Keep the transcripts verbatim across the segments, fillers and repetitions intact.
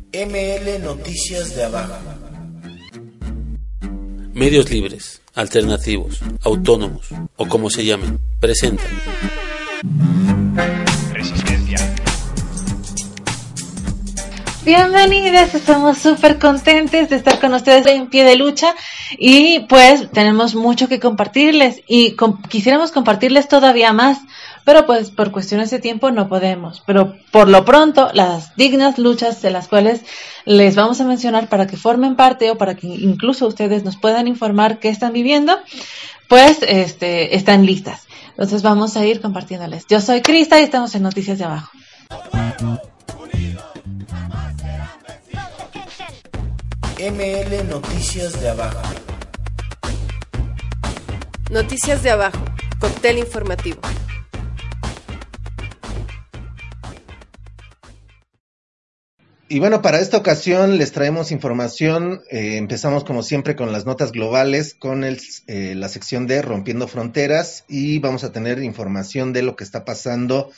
M L Noticias de Abajo. Medios libres, alternativos, autónomos o como se llamen, presentan Resistencia. Bienvenidas, estamos súper contentes de estar con ustedes en Pie de Lucha y pues tenemos mucho que compartirles y com- quisiéramos compartirles todavía más, pero pues por cuestiones de tiempo no podemos, pero por lo pronto las dignas luchas de las cuales les vamos a mencionar para que formen parte o para que incluso ustedes nos puedan informar qué están viviendo, pues este están listas. Entonces vamos a ir compartiéndoles. Yo soy Crista y estamos en Noticias de Abajo. M L Noticias de Abajo. Noticias de Abajo, cóctel informativo. Y bueno, para esta ocasión les traemos información. Eh, empezamos como siempre con las notas globales, con el, eh, la sección de Rompiendo Fronteras, y vamos a tener información de lo que está pasando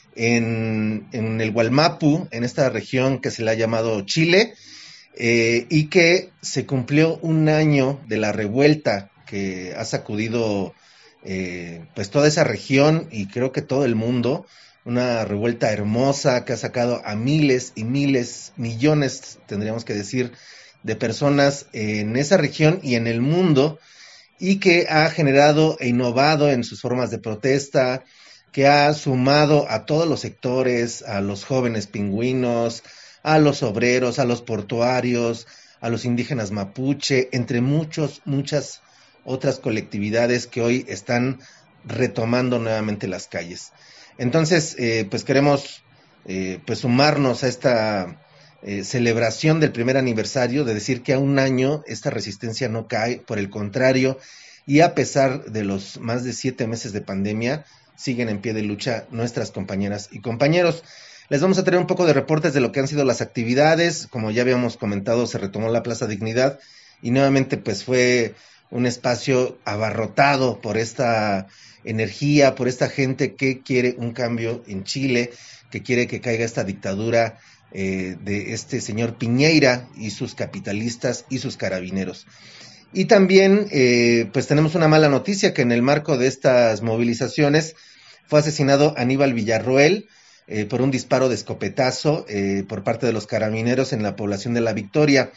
en, en el Gualmapu, en esta región que se le ha llamado Chile, eh, y que se cumplió un año de la revuelta que ha sacudido eh, pues toda esa región y creo que todo el mundo. Una revuelta hermosa que ha sacado a miles y miles, millones, tendríamos que decir, de personas en esa región y en el mundo, y que ha generado e innovado en sus formas de protesta, que ha sumado a todos los sectores, a los jóvenes pingüinos, a los obreros, a los portuarios, a los indígenas mapuche, entre muchos, muchas otras colectividades que hoy están retomando nuevamente las calles. Entonces, eh, pues queremos eh, pues sumarnos a esta eh, celebración del primer aniversario, de decir que a un año esta resistencia no cae, por el contrario, y a pesar de los más de siete meses de pandemia, siguen en pie de lucha nuestras compañeras y compañeros. Les vamos a traer un poco de reportes de lo que han sido las actividades. Como ya habíamos comentado, se retomó la Plaza Dignidad y nuevamente pues fue un espacio abarrotado por esta energía, por esta gente que quiere un cambio en Chile, que quiere que caiga esta dictadura eh, de este señor Piñera y sus capitalistas y sus carabineros. Y también eh, pues tenemos una mala noticia, que en el marco de estas movilizaciones fue asesinado Aníbal Villarroel eh, por un disparo de escopetazo eh, por parte de los carabineros en la población de La Victoria.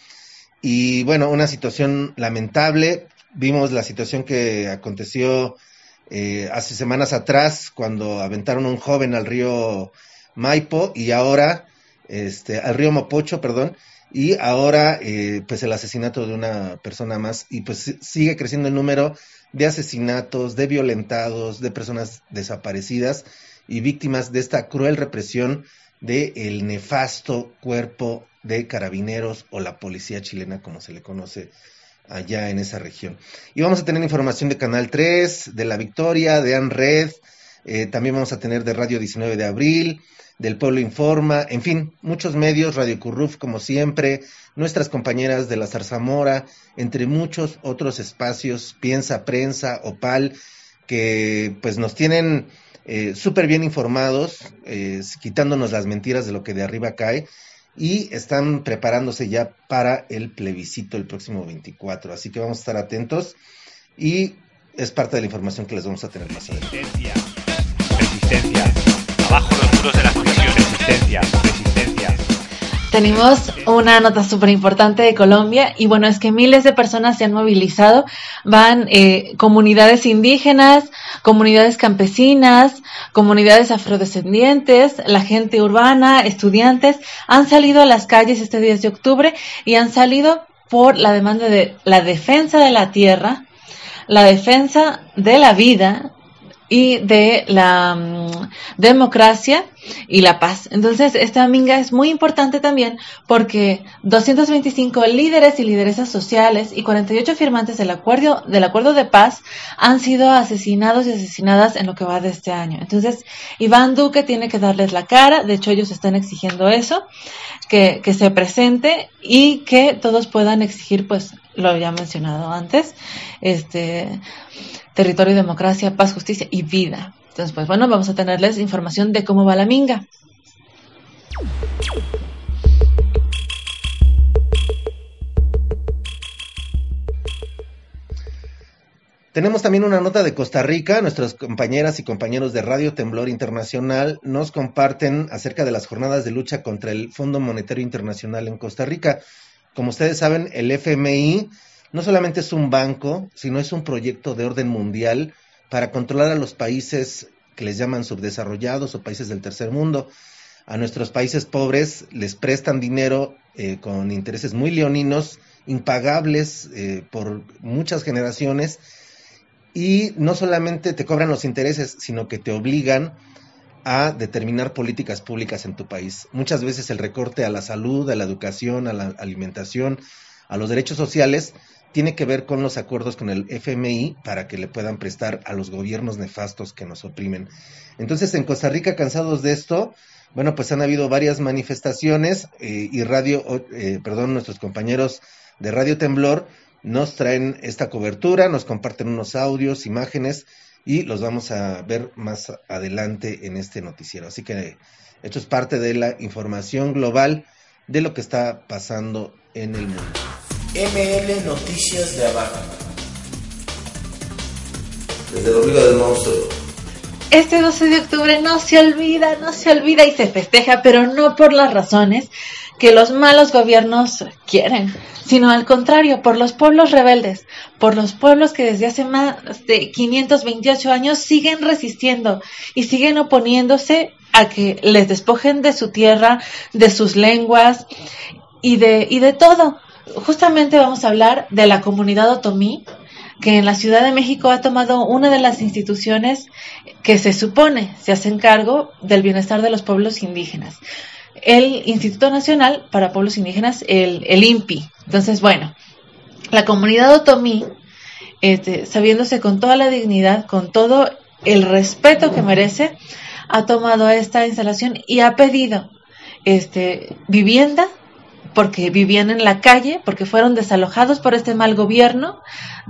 Y bueno, una situación lamentable. Vimos la situación que aconteció Eh, hace semanas atrás, cuando aventaron a un joven al río Maipo y ahora, este, al río Mopocho, perdón, y ahora eh, pues el asesinato de una persona más, y pues sigue creciendo el número de asesinatos, de violentados, de personas desaparecidas y víctimas de esta cruel represión del nefasto cuerpo de carabineros o la policía chilena, como se le conoce allá en esa región. Y vamos a tener información de Canal tres, de La Victoria, de ANRED, eh, también vamos a tener de Radio diecinueve de abril, del Pueblo Informa, en fin, muchos medios, Radio Curruf como siempre, nuestras compañeras de la Zarzamora, entre muchos otros espacios, Piensa Prensa, Opal, que pues nos tienen eh, súper bien informados, eh, quitándonos las mentiras de lo que de arriba cae, y están preparándose ya para el plebiscito el próximo veinticuatro, así que vamos a estar atentos y es parte de la información que les vamos a tener más adelante. Resistencia. Resistencia. Abajo los muros de la prisión. Resistencia. Resistencia. Tenemos una nota súper importante de Colombia y bueno, es que miles de personas se han movilizado, van eh, comunidades indígenas, comunidades campesinas, comunidades afrodescendientes, la gente urbana, estudiantes, han salido a las calles este diez de octubre y han salido por la demanda de la defensa de la tierra, la defensa de la vida y de la um, democracia y la paz. Entonces, esta minga es muy importante también porque doscientos veinticinco líderes y lideresas sociales y cuarenta y ocho firmantes del acuerdo, del acuerdo de paz han sido asesinados y asesinadas en lo que va de este año. Entonces, Iván Duque tiene que darles la cara, de hecho ellos están exigiendo eso, que, que se presente y que todos puedan exigir, pues, lo había mencionado antes, este... territorio, democracia, paz, justicia y vida. Entonces, pues bueno, vamos a tenerles información de cómo va la minga. Tenemos también una nota de Costa Rica. Nuestras compañeras y compañeros de Radio Temblor Internacional nos comparten acerca de las jornadas de lucha contra el Fondo Monetario Internacional en Costa Rica. Como ustedes saben, el F M I no solamente es un banco, sino es un proyecto de orden mundial para controlar a los países que les llaman subdesarrollados o países del tercer mundo. A nuestros países pobres les prestan dinero eh, con intereses muy leoninos, impagables eh, por muchas generaciones, y no solamente te cobran los intereses, sino que te obligan a determinar políticas públicas en tu país. Muchas veces el recorte a la salud, a la educación, a la alimentación, a los derechos sociales, tiene que ver con los acuerdos con el F M I para que le puedan prestar a los gobiernos nefastos que nos oprimen. Entonces, en Costa Rica, cansados de esto, bueno, pues han habido varias manifestaciones eh, y radio, eh, perdón, nuestros compañeros de Radio Temblor nos traen esta cobertura, nos comparten unos audios, imágenes, y los vamos a ver más adelante en este noticiero. Así que esto es parte de la información global de lo que está pasando en el mundo. M L Noticias de Abajo. Desde el ombligo del monstruo. Este doce de octubre no se olvida, no se olvida y se festeja, pero no por las razones que los malos gobiernos quieren, sino al contrario, por los pueblos rebeldes, por los pueblos que desde hace más de quinientos veintiocho años siguen resistiendo y siguen oponiéndose a que les despojen de su tierra, de sus lenguas y de, y de todo. Justamente vamos a hablar de la comunidad otomí, que en la Ciudad de México ha tomado una de las instituciones que se supone se hacen cargo del bienestar de los pueblos indígenas. El Instituto Nacional para Pueblos Indígenas, el, el I N P I. Entonces, bueno, la comunidad otomí, este, sabiéndose con toda la dignidad, con todo el respeto que merece, ha tomado esta instalación y ha pedido este, vivienda, porque vivían en la calle, porque fueron desalojados por este mal gobierno,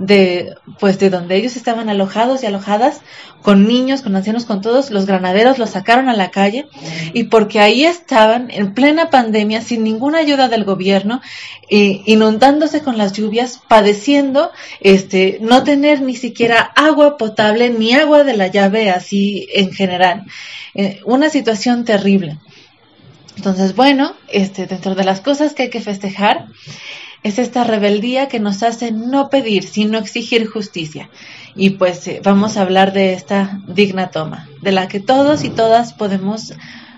de pues de donde ellos estaban alojados y alojadas, con niños, con ancianos, con todos, los granaderos los sacaron a la calle, y porque ahí estaban en plena pandemia, sin ninguna ayuda del gobierno, eh, inundándose con las lluvias, padeciendo este no tener ni siquiera agua potable, ni agua de la llave, así en general. Eh, una situación terrible. Entonces, bueno, este, dentro de las cosas que hay que festejar es esta rebeldía que nos hace no pedir, sino exigir justicia. Y pues eh, vamos a hablar de esta digna toma, de la que todos y todas podemos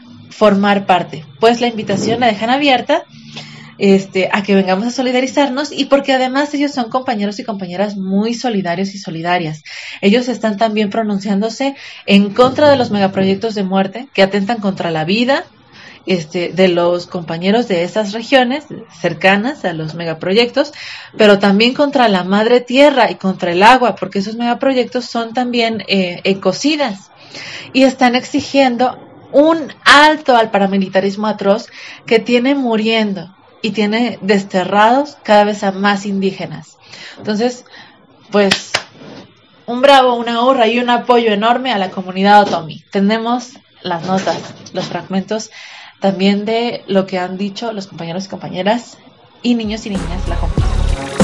formar parte. Pues la invitación la dejan abierta este, a que vengamos a solidarizarnos, y porque además ellos son compañeros y compañeras muy solidarios y solidarias. Ellos están también pronunciándose en contra de los megaproyectos de muerte que atentan contra la vida, Este, de los compañeros de esas regiones cercanas a los megaproyectos, pero también contra la madre tierra y contra el agua, porque esos megaproyectos son también eh, ecocidas, y están exigiendo un alto al paramilitarismo atroz que tiene muriendo y tiene desterrados cada vez a más indígenas. Entonces, pues, un bravo, una hurra y un apoyo enorme a la comunidad otomí. Tenemos las notas, los fragmentos también de lo que han dicho los compañeros y compañeras y niños y niñas de la comunidad.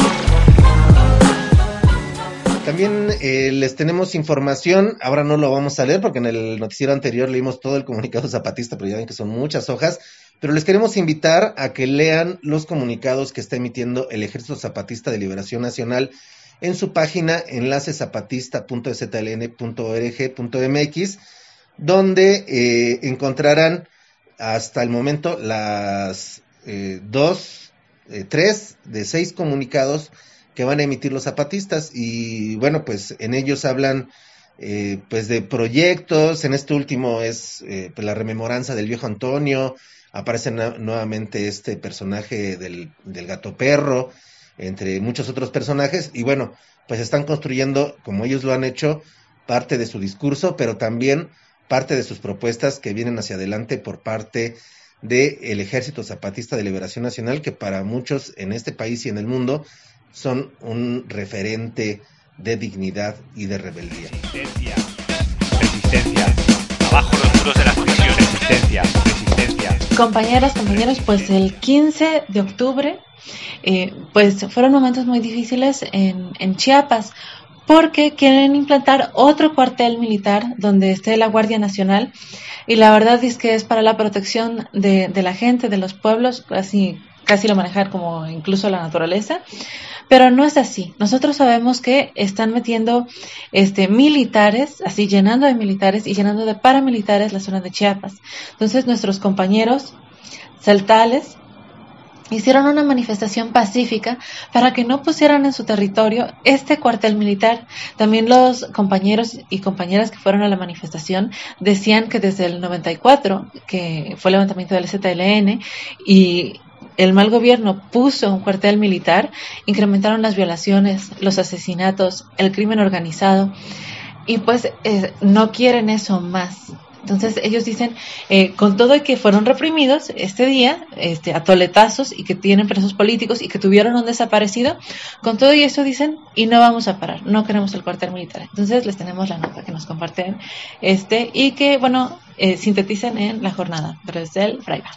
También eh, les tenemos información, ahora no lo vamos a leer porque en el noticiero anterior leímos todo el comunicado zapatista, pero ya ven que son muchas hojas, pero les queremos invitar a que lean los comunicados que está emitiendo el Ejército Zapatista de Liberación Nacional en su página enlace zapatista punto z l n punto org punto m x, donde eh, encontrarán hasta el momento las eh, dos, eh, tres de seis comunicados que van a emitir los zapatistas, y bueno, pues en ellos hablan eh, pues de proyectos. En este último es eh, pues la rememoranza del viejo Antonio, aparece na- nuevamente este personaje del, del gato perro, entre muchos otros personajes, y bueno, pues están construyendo, como ellos lo han hecho, parte de su discurso, pero también parte de sus propuestas que vienen hacia adelante por parte del Ejército Zapatista de Liberación Nacional, que para muchos en este país y en el mundo son un referente de dignidad y de rebeldía. Resistencia, resistencia, abajo los muros de las prisiones, resistencia, resistencia. Compañeras, compañeros, pues el quince de octubre, eh, pues fueron momentos muy difíciles en, en Chiapas, porque quieren implantar otro cuartel militar donde esté la Guardia Nacional, y la verdad es que es para la protección de, de la gente, de los pueblos, casi, casi lo manejar como incluso la naturaleza, pero no es así. Nosotros sabemos que están metiendo este, militares, así llenando de militares y llenando de paramilitares la zona de Chiapas. Entonces nuestros compañeros celtales hicieron una manifestación pacífica para que no pusieran en su territorio este cuartel militar. También los compañeros y compañeras que fueron a la manifestación decían que desde el noventa y cuatro, que fue el levantamiento del Z L N, y el mal gobierno puso un cuartel militar, incrementaron las violaciones, los asesinatos, el crimen organizado, y pues eh, no quieren eso más. Entonces ellos dicen, eh, con todo y que fueron reprimidos este día, este, a toletazos, y que tienen presos políticos y que tuvieron un desaparecido, con todo y eso dicen, y no vamos a parar, no queremos el cuartel militar. Entonces les tenemos la nota que nos comparten, este, y que, bueno, eh, sintetizan en la jornada, pero es del Fraiba.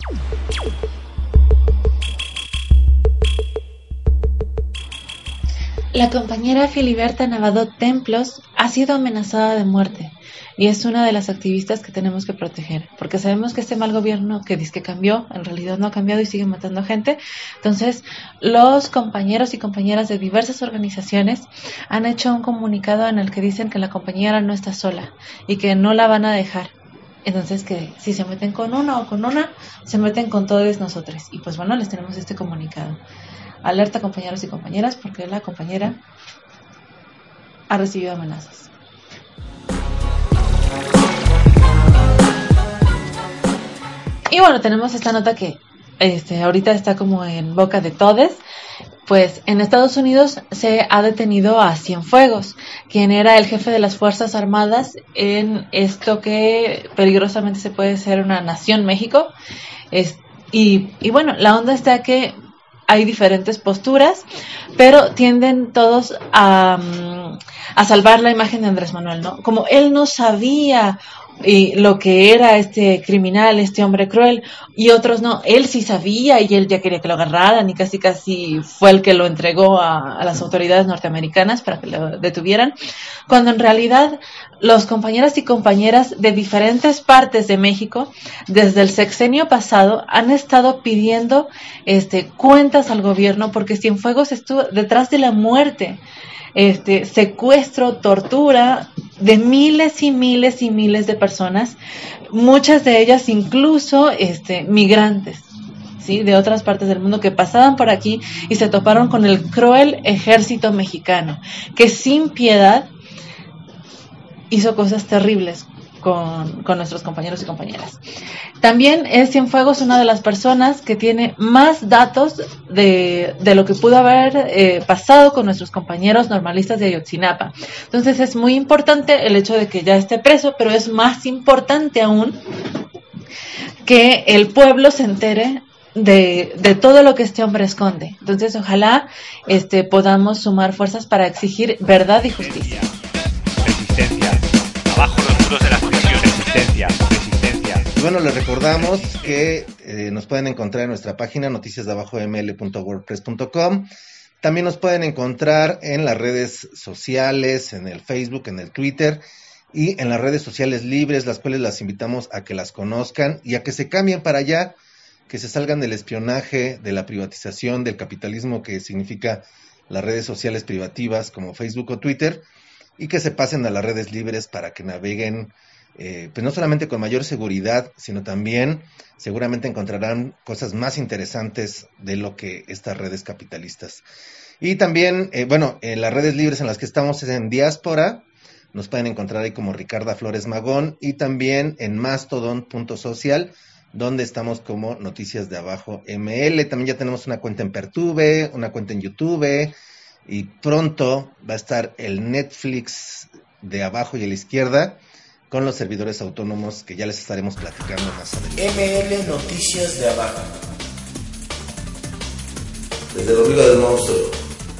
La compañera Filiberta Navado Templos ha sido amenazada de muerte y es una de las activistas que tenemos que proteger, porque sabemos que este mal gobierno que dice que cambió, en realidad no ha cambiado y sigue matando gente. Entonces, los compañeros y compañeras de diversas organizaciones han hecho un comunicado en el que dicen que la compañera no está sola y que no la van a dejar. Entonces, que si se meten con uno o con una, se meten con todos nosotros. Y pues bueno, les tenemos este comunicado. Alerta, compañeros y compañeras, porque la compañera ha recibido amenazas. Y bueno, tenemos esta nota que este, ahorita está como en boca de todes. Pues en Estados Unidos se ha detenido a Cienfuegos, quien era el jefe de las Fuerzas Armadas en esto que peligrosamente se puede ser una nación México. Es, y, y bueno, la onda está que hay diferentes posturas, pero tienden todos a, a salvar la imagen de Andrés Manuel, ¿no? Como él no sabía y lo que era este criminal, este hombre cruel, y otros no, él sí sabía y él ya quería que lo agarraran y casi casi fue el que lo entregó a, a las autoridades norteamericanas para que lo detuvieran, cuando en realidad los compañeros y compañeras de diferentes partes de México desde el sexenio pasado han estado pidiendo este cuentas al gobierno, porque Cienfuegos estuvo detrás de la muerte, este secuestro, tortura de miles y miles y miles de personas, muchas de ellas incluso este migrantes, ¿sí?, de otras partes del mundo que pasaban por aquí y se toparon con el cruel ejército mexicano, que sin piedad hizo cosas terribles con, con nuestros compañeros y compañeras. También es Cienfuegos una de las personas que tiene más datos de, de lo que pudo haber eh, pasado con nuestros compañeros normalistas de Ayotzinapa. Entonces es muy importante el hecho de que ya esté preso, pero es más importante aún que el pueblo se entere de, de todo lo que este hombre esconde. Entonces ojalá este, podamos sumar fuerzas para exigir verdad y justicia. Resistencia. Abajo los muros de las prisiones. Resistencia. Resistencia. Y bueno, les recordamos que eh, nos pueden encontrar en nuestra página noticias de abajo m l punto wordpress punto com. También nos pueden encontrar en las redes sociales, en el Facebook, en el Twitter y en las redes sociales libres, las cuales las invitamos a que las conozcan y a que se cambien para allá, que se salgan del espionaje, de la privatización, del capitalismo que significa las redes sociales privativas como Facebook o Twitter, y que se pasen a las redes libres para que naveguen, eh, pues no solamente con mayor seguridad, sino también seguramente encontrarán cosas más interesantes de lo que estas redes capitalistas. Y también, eh, bueno, en las redes libres en las que estamos es en Diáspora, nos pueden encontrar ahí como Ricarda Flores Magón, y también en mastodon punto social, donde estamos como Noticias de Abajo M L. También ya tenemos una cuenta en Pertube, una cuenta en YouTube, y pronto va a estar el Netflix de Abajo y a la Izquierda con los servidores autónomos que ya les estaremos platicando más adelante. M L Noticias de Abajo. Desde la Hormiga del Monstruo.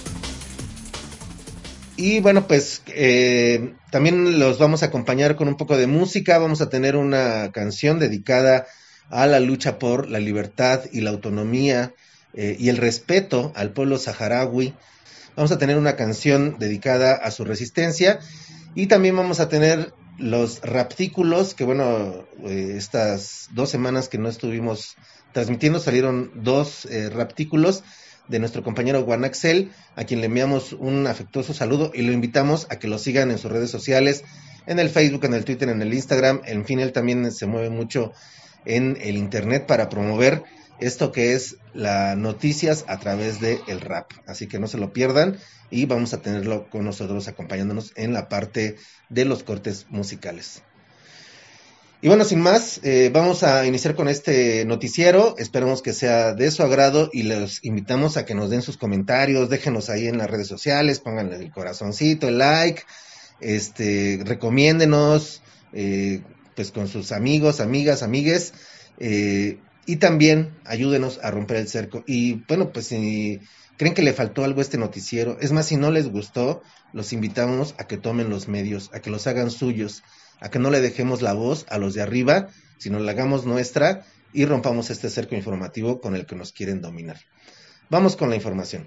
Y bueno, pues eh, también los vamos a acompañar con un poco de música. Vamos a tener una canción dedicada a la lucha por la libertad y la autonomía eh, y el respeto al pueblo saharaui. Vamos a tener una canción dedicada a su resistencia y también vamos a tener los raptículos, que bueno, eh, estas dos semanas que no estuvimos transmitiendo salieron dos eh, raptículos de nuestro compañero Guanaxel, a quien le enviamos un afectuoso saludo y lo invitamos a que lo sigan en sus redes sociales, en el Facebook, en el Twitter, en el Instagram. En fin, él también se mueve mucho en el internet para promover esto que es las noticias a través del rap, así que no se lo pierdan y vamos a tenerlo con nosotros acompañándonos en la parte de los cortes musicales. Y bueno, sin más, eh, vamos a iniciar con este noticiero, esperamos que sea de su agrado y les invitamos a que nos den sus comentarios, déjenos ahí en las redes sociales, pónganle el corazoncito, el like, este, recomiéndenos, eh, pues con sus amigos, amigas, amigues, eh, y también ayúdenos a romper el cerco. Y bueno, pues si creen que le faltó algo a este noticiero, es más, si no les gustó, los invitamos a que tomen los medios, a que los hagan suyos, a que no le dejemos la voz a los de arriba, sino la hagamos nuestra y rompamos este cerco informativo con el que nos quieren dominar. Vamos con la información.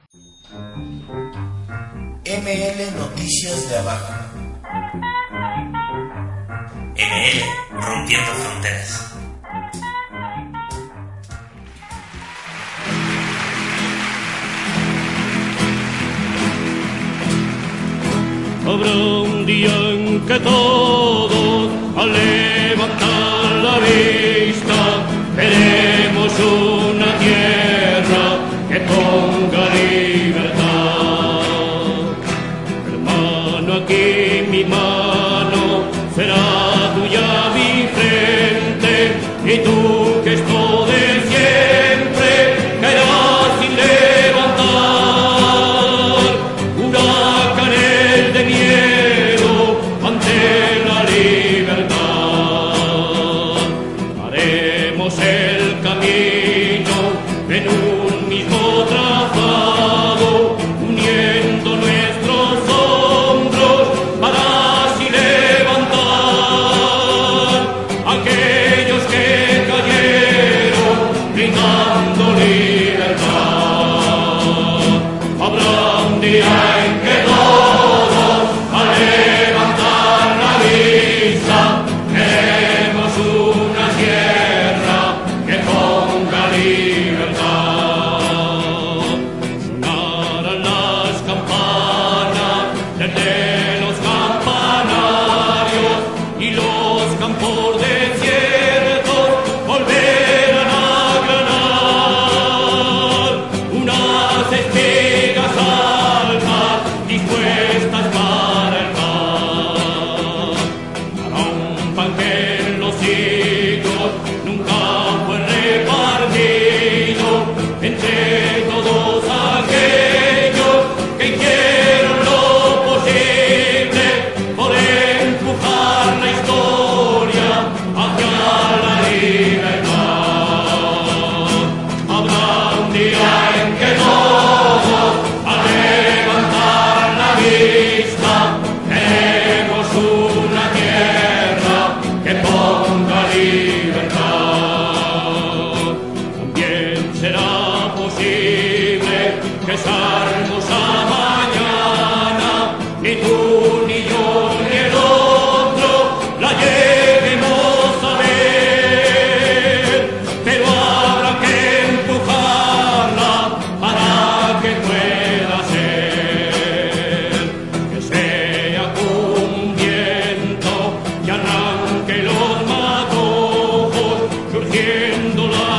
M L Noticias de Abajo. M L Rompiendo Fronteras. Habrá un día en que todos, al levantar la vista, veremos una tierra que ponga libertad. Hermano, aquí mi mano será tuya mi frente, y tú que esto de siempre caerás sin levantar. Huracanes de miedo ante la libertad. Haremos el camino en un mismo trazado, uniendo nuestros hombros para así levantar aquellos que cayeron brindando libertad. Habrá un día en que todos, al levantar la vista, veremos una tierra que ponga libertad. Sonarán las campanas desde los campanarios y los campos desiertos volverán a granar. Unas espigas altas dispuestas para el pan, para un pan que en los siglos nunca fue repartido entre todos aquellos que hicieron lo posible por empujar la historia hacia la libertad. Habrá un día en que todos, al levantar la vista, veremos una tierra que ponga libertad. También será posible que esa hermosa mañana ni tú ni yo ni el otro la lleguemos a ver, pero habrá que empujarla para que pueda ser, que sea como un viento que arranque los matojos, surgiendo la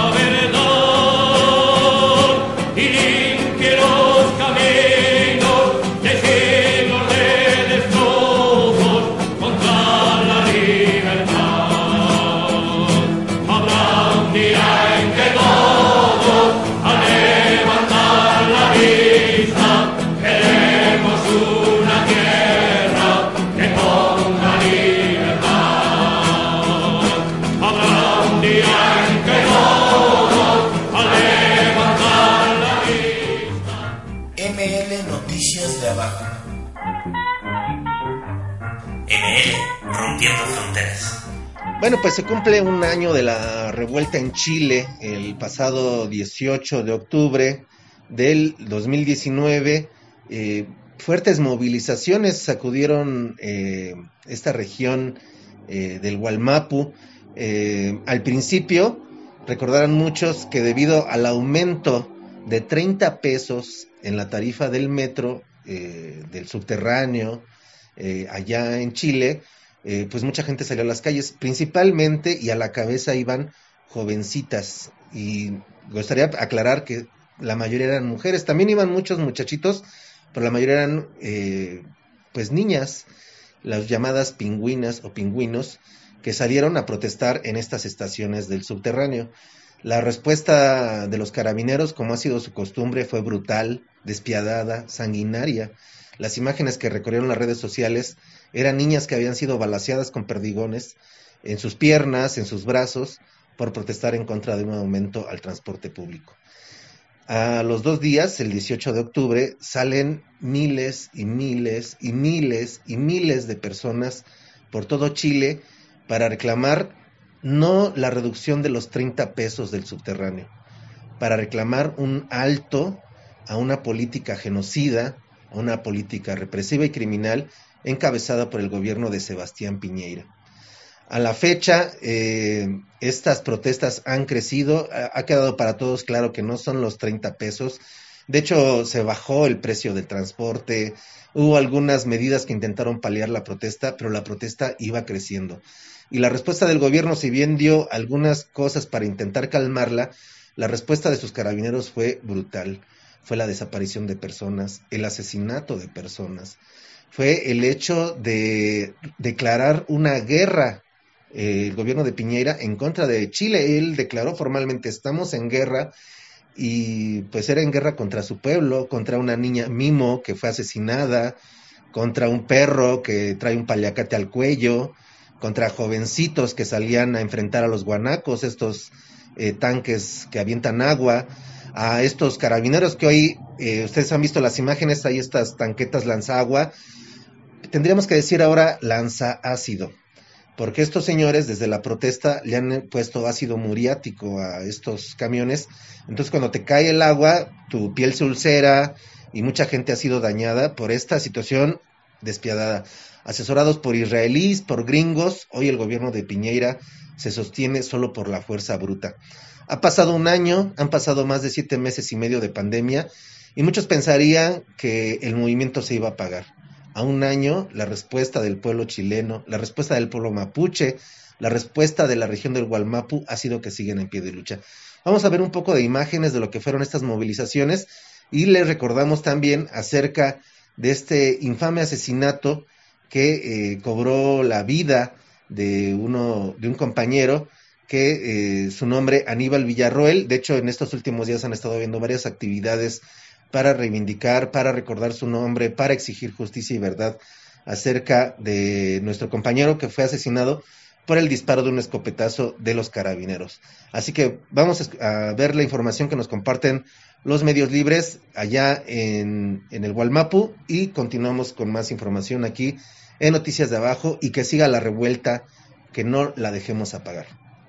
verdad y limpie los caminos de siglos de destrozos contra la libertad. Habrá un día en que todos, al levantar la vista, veremos una tierra que ponga libertad. Habrá un día en que todos, al levantar la vista. M L Noticias de Abajo. M L Rompiendo Fronteras. Bueno, pues se cumple un año de la revuelta en Chile, el pasado dieciocho de octubre del dos mil diecinueve, Eh, fuertes movilizaciones sacudieron eh, esta región eh, del Gualmapu. Eh, al principio, recordarán muchos que debido al aumento de treinta pesos en la tarifa del metro, eh, del subterráneo, eh, allá en Chile, eh, pues mucha gente salió a las calles, principalmente, y a la cabeza iban jovencitas, y me gustaría aclarar que la mayoría eran mujeres, también iban muchos muchachitos, pero la mayoría eran eh, pues niñas, las llamadas pingüinas o pingüinos, que salieron a protestar en estas estaciones del subterráneo. La respuesta de los carabineros, como ha sido su costumbre, fue brutal, despiadada, sanguinaria. Las imágenes que recorrieron las redes sociales eran niñas que habían sido balaceadas con perdigones en sus piernas, en sus brazos, por protestar en contra de un aumento al transporte público. A los dos días, el dieciocho de octubre, salen miles y miles y miles y miles de personas por todo Chile para reclamar no la reducción de los treinta pesos del subterráneo, para reclamar un alto a una política genocida, a una política represiva y criminal encabezada por el gobierno de Sebastián Piñera. A la fecha, eh, estas protestas han crecido, ha, ha quedado para todos claro que no son los treinta pesos, de hecho se bajó el precio del transporte, hubo algunas medidas que intentaron paliar la protesta, pero la protesta iba creciendo. Y la respuesta del gobierno, si bien dio algunas cosas para intentar calmarla, la respuesta de sus carabineros fue brutal. Fue la desaparición de personas, el asesinato de personas, fue el hecho de declarar una guerra, eh, el gobierno de Piñera, en contra de Chile. Él declaró formalmente: estamos en guerra, y pues era en guerra contra su pueblo, contra una niña Mimo que fue asesinada, contra un perro que trae un paliacate al cuello, contra jovencitos que salían a enfrentar a los guanacos, estos eh, tanques que avientan agua, a estos carabineros que hoy, eh, ustedes han visto las imágenes, hay estas tanquetas lanzaagua, tendríamos que decir ahora lanza ácido, porque estos señores desde la protesta le han puesto ácido muriático a estos camiones, entonces cuando te cae el agua, tu piel se ulcera, y mucha gente ha sido dañada por esta situación despiadada. Asesorados por israelíes, por gringos, hoy el gobierno de Piñera se sostiene solo por la fuerza bruta. Ha pasado un año, han pasado más de siete meses y medio de pandemia, y muchos pensarían que el movimiento se iba a apagar. A un año, la respuesta del pueblo chileno, la respuesta del pueblo mapuche, la respuesta de la región del Gualmapu ha sido que siguen en pie de lucha. Vamos a ver un poco de imágenes de lo que fueron estas movilizaciones, y les recordamos también acerca de este infame asesinato que eh, cobró la vida de uno de un compañero que eh, su nombre Aníbal Villarroel. De hecho, en estos últimos días han estado habiendo varias actividades para reivindicar, para recordar su nombre, para exigir justicia y verdad acerca de nuestro compañero que fue asesinado por el disparo de un escopetazo de los carabineros. Así que vamos a ver la información que nos comparten los medios libres allá en, en el Gualmapu, y continuamos con más información aquí en Noticias de Abajo, y que siga la revuelta, que no la dejemos apagar.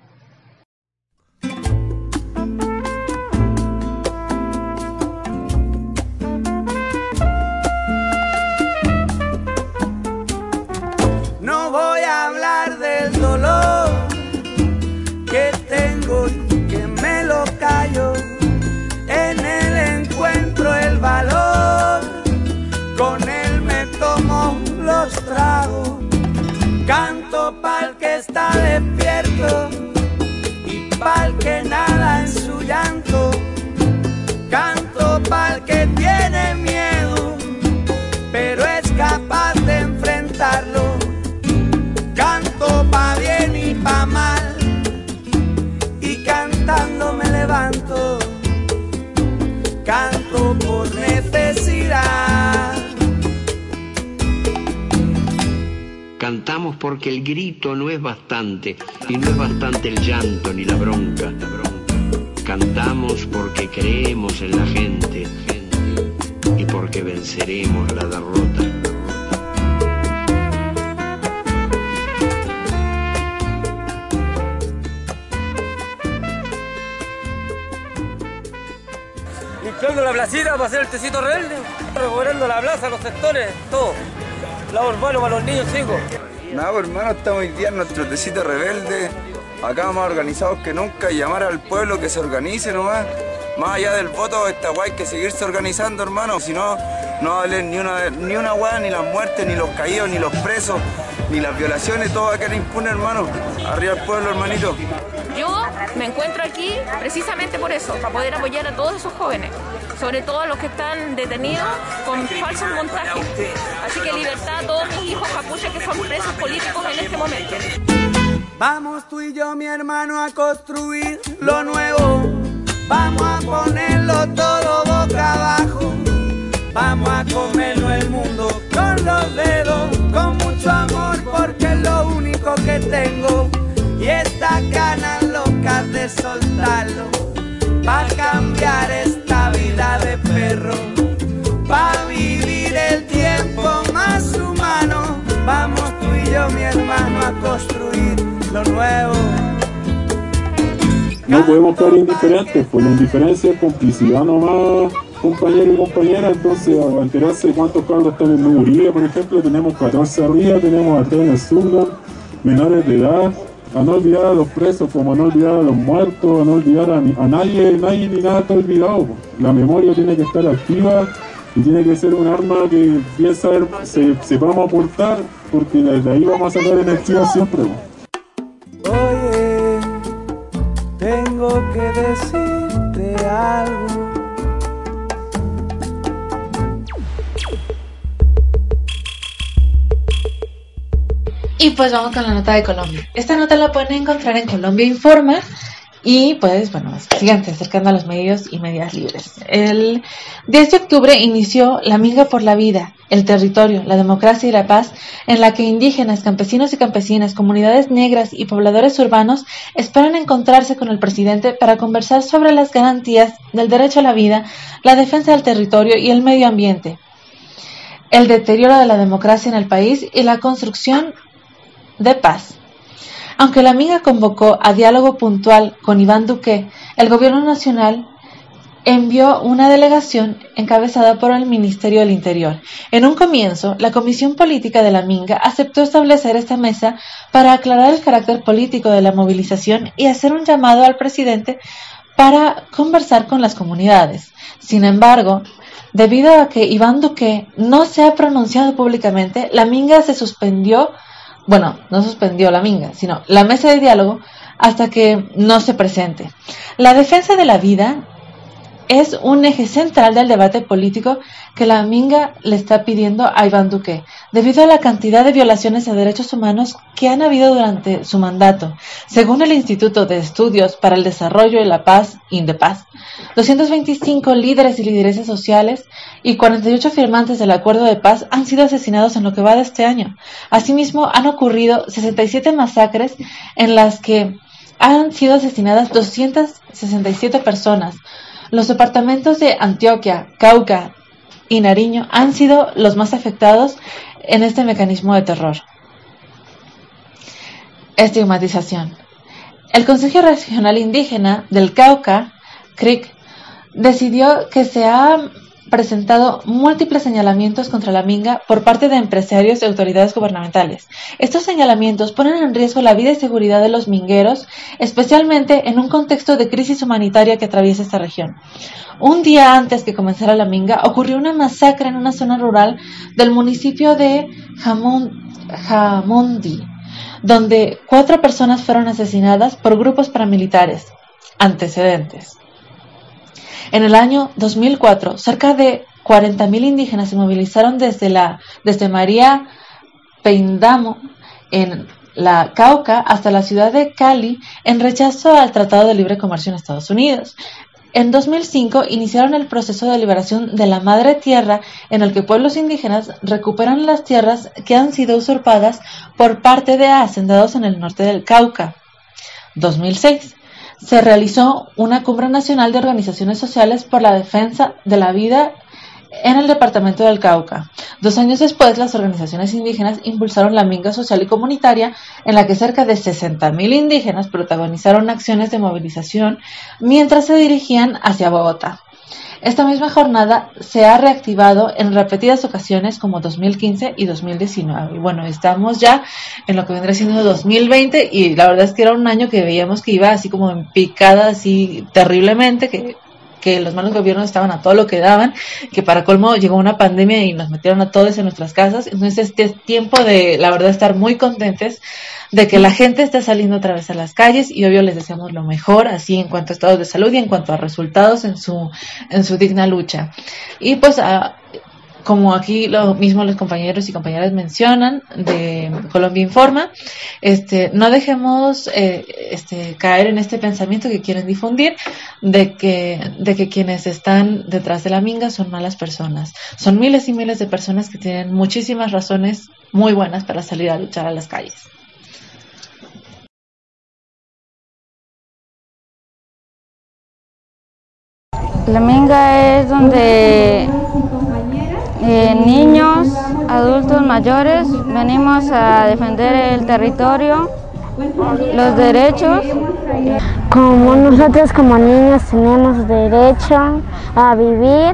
No voy a hablar del dolor que tengo y que me lo callo. En él encuentro el valor, con él me tomo los tragos. Canto pa'l que está despierto y pa'l que nada en su llanto. Canto pa'l que tiene miedo, pero es capaz de enfrentarlo. Canto pa' bien y pa' mal, y cantando me levanto. Canto por necesidad. Cantamos porque el grito no es bastante, y no es bastante el llanto ni la bronca. Cantamos porque creemos en la gente, y porque venceremos la derrota. limpiando la placita para hacer el tecito rebelde, recuperando la plaza, los sectores, todo. Lado urbano para los niños chicos. Nada, pues, hermano, estamos hoy día en nuestro tecito rebelde, acá más organizados que nunca, y llamar al pueblo que se organice nomás. Más allá del voto, esta guay hay que seguirse organizando, hermano, si no, no va a valer ni una, ni una guay, ni las muertes, ni los caídos, ni los presos, ni las violaciones, todo va a quedar impune, hermano. Arriba el pueblo, hermanito. Yo me encuentro aquí precisamente por eso, para poder apoyar a todos esos jóvenes, sobre todo a los que están detenidos con falsos montajes. Así que libertad a todos mis hijos capuches que son presos políticos en este momento. Vamos tú y yo, mi hermano, a construir lo nuevo. Vamos a ponerlo todo boca abajo. Vamos a comernos el mundo con los dedos, con mucho amor, porque es lo único que tengo. Y estas ganas locas de soltarlo, pa' cambiar esta vida de perro, pa' vivir el tiempo más humano. Vamos tú y yo, mi hermano, a construir lo nuevo. No podemos quedar indiferentes, pues la indiferencia es complicidad nomás, compañero y compañera. Entonces, a enterarse de cuántos cabros están en Nuburía, por ejemplo, tenemos catorce arriba, tenemos a tres en el Surland, menores de edad. A no olvidar a los presos, como a no olvidar a los muertos, a no olvidar a, a nadie, nadie ni nada está olvidado. La memoria tiene que estar activa y tiene que ser un arma que bien saber se, sepamos aportar, porque desde ahí vamos a sacar energía siempre. Oye, tengo que decirte algo. Y pues vamos con la nota de Colombia. Esta nota la pueden encontrar en Colombia Informa y pues bueno, síganse acercando a los medios y medias libres. El diez de octubre inició la Minga por la Vida, el territorio, la democracia y la paz, en la que indígenas, campesinos y campesinas, comunidades negras y pobladores urbanos esperan encontrarse con el presidente para conversar sobre las garantías del derecho a la vida, la defensa del territorio y el medio ambiente, el deterioro de la democracia en el país y la construcción de paz. Aunque la Minga convocó a diálogo puntual con Iván Duque, el gobierno nacional envió una delegación encabezada por el Ministerio del Interior. En un comienzo, la Comisión Política de la Minga aceptó establecer esta mesa para aclarar el carácter político de la movilización y hacer un llamado al presidente para conversar con las comunidades. Sin embargo, debido a que Iván Duque no se ha pronunciado públicamente, la Minga se suspendió Bueno, no suspendió la Minga, sino la mesa de diálogo hasta que no se presente. La defensa de la vida es un eje central del debate político que la Minga le está pidiendo a Iván Duque, debido a la cantidad de violaciones a derechos humanos que han habido durante su mandato. Según el Instituto de Estudios para el Desarrollo y la Paz, INDEPAZ, doscientos veinticinco líderes y lideresas sociales y cuarenta y ocho firmantes del Acuerdo de Paz han sido asesinados en lo que va de este año. Asimismo, han ocurrido sesenta y siete masacres en las que han sido asesinadas doscientas sesenta y siete personas. Los departamentos de Antioquia, Cauca y Nariño han sido los más afectados en este mecanismo de terror. Estigmatización. El Consejo Regional Indígena del Cauca, C R I C, decidió que se han presentado múltiples señalamientos contra la Minga por parte de empresarios y autoridades gubernamentales. Estos señalamientos ponen en riesgo la vida y seguridad de los mingueros, especialmente en un contexto de crisis humanitaria que atraviesa esta región. Un día antes que comenzara la Minga, ocurrió una masacre en una zona rural del municipio de Jamundí, donde cuatro personas fueron asesinadas por grupos paramilitares. Antecedentes. En el año dos mil cuatro, cerca de cuarenta mil indígenas se movilizaron desde, la, desde María Peindamo, en la Cauca, hasta la ciudad de Cali, en rechazo al Tratado de Libre Comercio en Estados Unidos. En dos mil cinco iniciaron el proceso de liberación de la Madre Tierra, en el que pueblos indígenas recuperan las tierras que han sido usurpadas por parte de hacendados en el norte del Cauca. dos mil seis. Se realizó una cumbre nacional de organizaciones sociales por la defensa de la vida en el departamento del Cauca. Dos años después, las organizaciones indígenas impulsaron la Minga social y comunitaria, en la que cerca de sesenta mil indígenas protagonizaron acciones de movilización mientras se dirigían hacia Bogotá. Esta misma jornada se ha reactivado en repetidas ocasiones como dos mil quince y dos mil diecinueve. Y bueno, estamos ya en lo que vendrá siendo dos mil veinte y la verdad es que era un año que veíamos que iba así como en picada, así terriblemente, que que los malos gobiernos estaban a todo lo que daban, que para colmo llegó una pandemia y nos metieron a todos en nuestras casas. Entonces este es tiempo de, la verdad, estar muy contentes de que la gente esté saliendo otra vez a las calles y obvio les deseamos lo mejor, así en cuanto a estados de salud y en cuanto a resultados en su, en su digna lucha. Y pues a, como aquí lo mismo los compañeros y compañeras mencionan de Colombia Informa, este, no dejemos eh, este, caer en este pensamiento que quieren difundir de que, de que quienes están detrás de la minga son malas personas. Son miles y miles de personas que tienen muchísimas razones muy buenas para salir a luchar a las calles. La minga es donde Eh, niños, adultos mayores, venimos a defender el territorio, los derechos. Como nosotros como niños tenemos derecho a vivir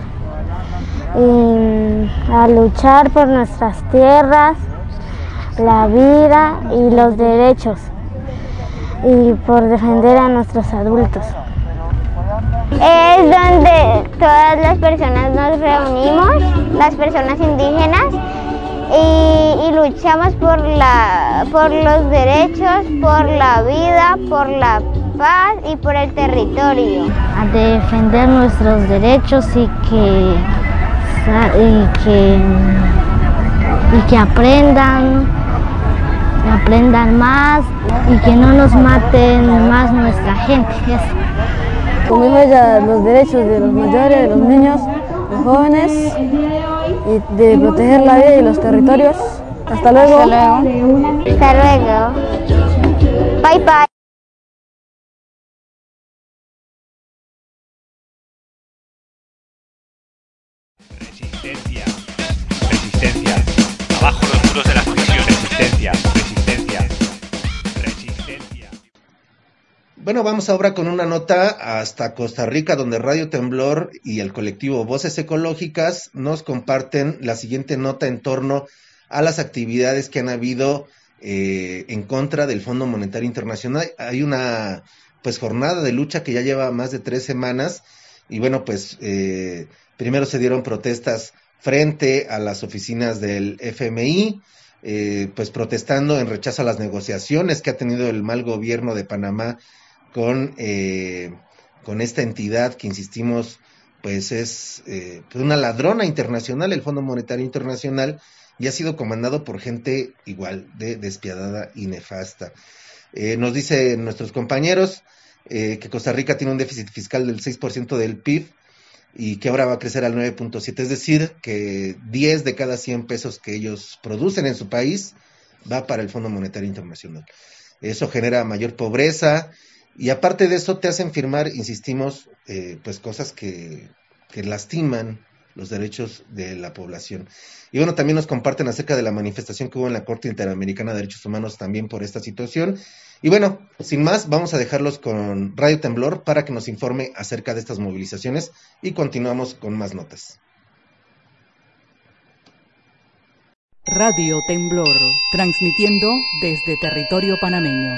y a luchar por nuestras tierras, la vida y los derechos, y por defender a nuestros adultos. Es donde todas las personas nos reunimos, las personas indígenas, y, y luchamos por, la, por los derechos, por la vida, por la paz y por el territorio. A defender nuestros derechos y que, y que, y que aprendan, aprendan más y que no nos maten más nuestra gente. Como dijo ella, los derechos de los mayores, de los niños, de los jóvenes, y de proteger la vida y los territorios. Hasta luego. Hasta luego. Hasta luego. Bye bye. Resistencia. Resistencia. Abajo los muros de las prisiones. Resistencia. Resistencia. Resistencia. Bueno, vamos ahora con una nota hasta Costa Rica, donde Radio Temblor y el colectivo Voces Ecológicas nos comparten la siguiente nota en torno a las actividades que han habido eh, en contra del Fondo Monetario Internacional. Hay una pues jornada de lucha que ya lleva más de tres semanas y bueno, pues eh, primero se dieron protestas frente a las oficinas del F M I, eh, pues protestando en rechazo a las negociaciones que ha tenido el mal gobierno de Panamá con eh, con esta entidad que insistimos pues es eh, pues una ladrona internacional, el Fondo Monetario Internacional, y ha sido comandado por gente igual de despiadada y nefasta. Eh, nos dicen nuestros compañeros eh, que Costa Rica tiene un déficit fiscal del seis por ciento del P I B y que ahora va a crecer al nueve punto siete, es decir, que diez de cada cien pesos que ellos producen en su país va para el Fondo Monetario Internacional. Eso genera mayor pobreza. Y aparte de eso te hacen firmar, insistimos, eh, pues cosas que, que lastiman los derechos de la población. Y bueno, también nos comparten acerca de la manifestación que hubo en la Corte Interamericana de Derechos Humanos también por esta situación. Y bueno, sin más, vamos a dejarlos con Radio Temblor para que nos informe acerca de estas movilizaciones y continuamos con más notas. Radio Temblor, transmitiendo desde territorio panameño.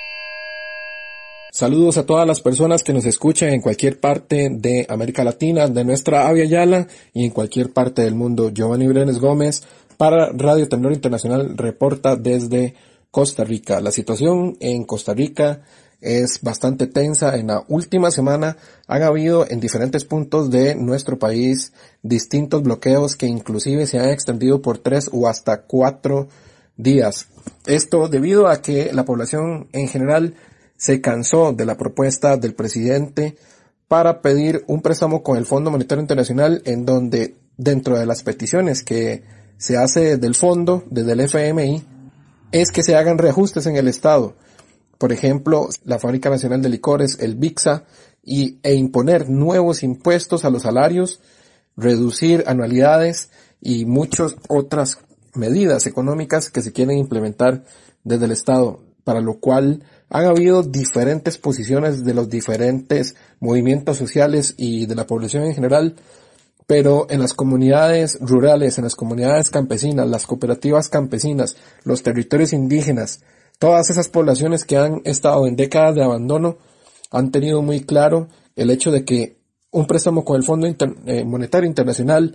Saludos a todas las personas que nos escuchan en cualquier parte de América Latina, de nuestra Avia Yala y en cualquier parte del mundo. Giovanni Brenes Gómez para Radio Temblor Internacional reporta desde Costa Rica. La situación en Costa Rica es bastante tensa. En la última semana han habido en diferentes puntos de nuestro país distintos bloqueos que inclusive se han extendido por tres o hasta cuatro días. Esto debido a que la población en general se cansó de la propuesta del presidente para pedir un préstamo con el Fondo Monetario Internacional, en donde dentro de las peticiones que se hace del fondo, desde el F M I, es que se hagan reajustes en el Estado. Por ejemplo, la Fábrica Nacional de Licores, el VIXA, y, e imponer nuevos impuestos a los salarios, reducir anualidades y muchas otras medidas económicas que se quieren implementar desde el Estado, para lo cual han habido diferentes posiciones de los diferentes movimientos sociales y de la población en general, pero en las comunidades rurales, en las comunidades campesinas, las cooperativas campesinas, los territorios indígenas, todas esas poblaciones que han estado en décadas de abandono, han tenido muy claro el hecho de que un préstamo con el Fondo Inter- eh, Monetario Internacional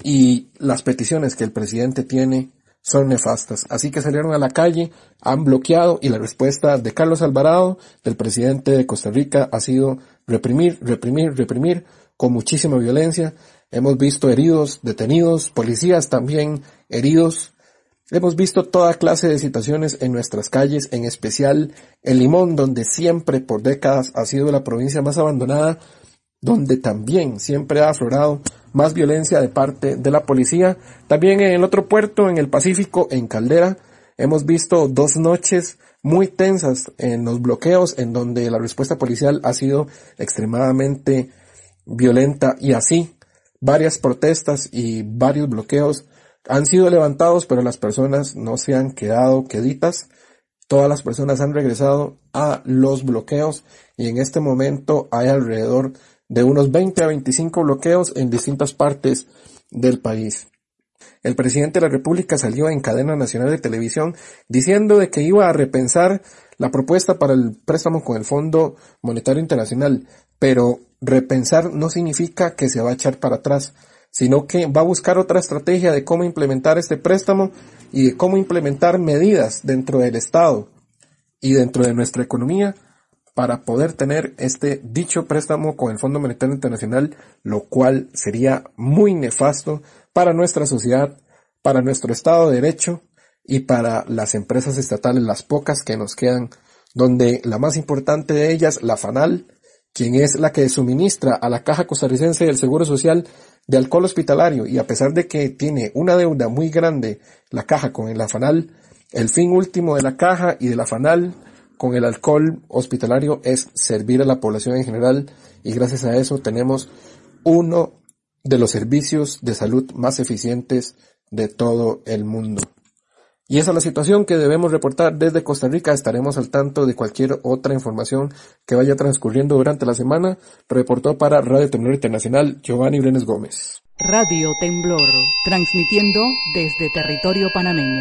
y las peticiones que el presidente tiene son nefastas. Así que salieron a la calle, han bloqueado, y la respuesta de Carlos Alvarado, del presidente de Costa Rica, ha sido reprimir, reprimir, reprimir, con muchísima violencia. Hemos visto heridos, detenidos, policías también heridos. Hemos visto toda clase de situaciones en nuestras calles, en especial en Limón, donde siempre por décadas ha sido la provincia más abandonada, donde también siempre ha aflorado más violencia de parte de la policía. También en el otro puerto, en el Pacífico, en Caldera, hemos visto dos noches muy tensas en los bloqueos, en donde la respuesta policial ha sido extremadamente violenta, y así varias protestas y varios bloqueos han sido levantados, pero las personas no se han quedado queditas. Todas las personas han regresado a los bloqueos, y en este momento hay alrededor de unos veinte a veinticinco bloqueos en distintas partes del país. El presidente de la República salió en cadena nacional de televisión diciendo de que iba a repensar la propuesta para el préstamo con el Fondo Monetario Internacional, pero repensar no significa que se va a echar para atrás, sino que va a buscar otra estrategia de cómo implementar este préstamo y de cómo implementar medidas dentro del Estado y dentro de nuestra economía para poder tener este dicho préstamo con el Fondo Monetario Internacional, lo cual sería muy nefasto para nuestra sociedad, para nuestro Estado de Derecho y para las empresas estatales, las pocas que nos quedan, donde la más importante de ellas, la FANAL, quien es la que suministra a la Caja Costarricense del Seguro Social de alcohol hospitalario, y a pesar de que tiene una deuda muy grande la Caja con la FANAL, el fin último de la Caja y de la FANAL con el alcohol hospitalario es servir a la población en general, y gracias a eso tenemos uno de los servicios de salud más eficientes de todo el mundo. Y esa es la situación que debemos reportar desde Costa Rica. Estaremos al tanto de cualquier otra información que vaya transcurriendo durante la semana. Reportó para Radio Temblor Internacional Giovanni Brenes Gómez. Radio Temblor, transmitiendo desde territorio panameño.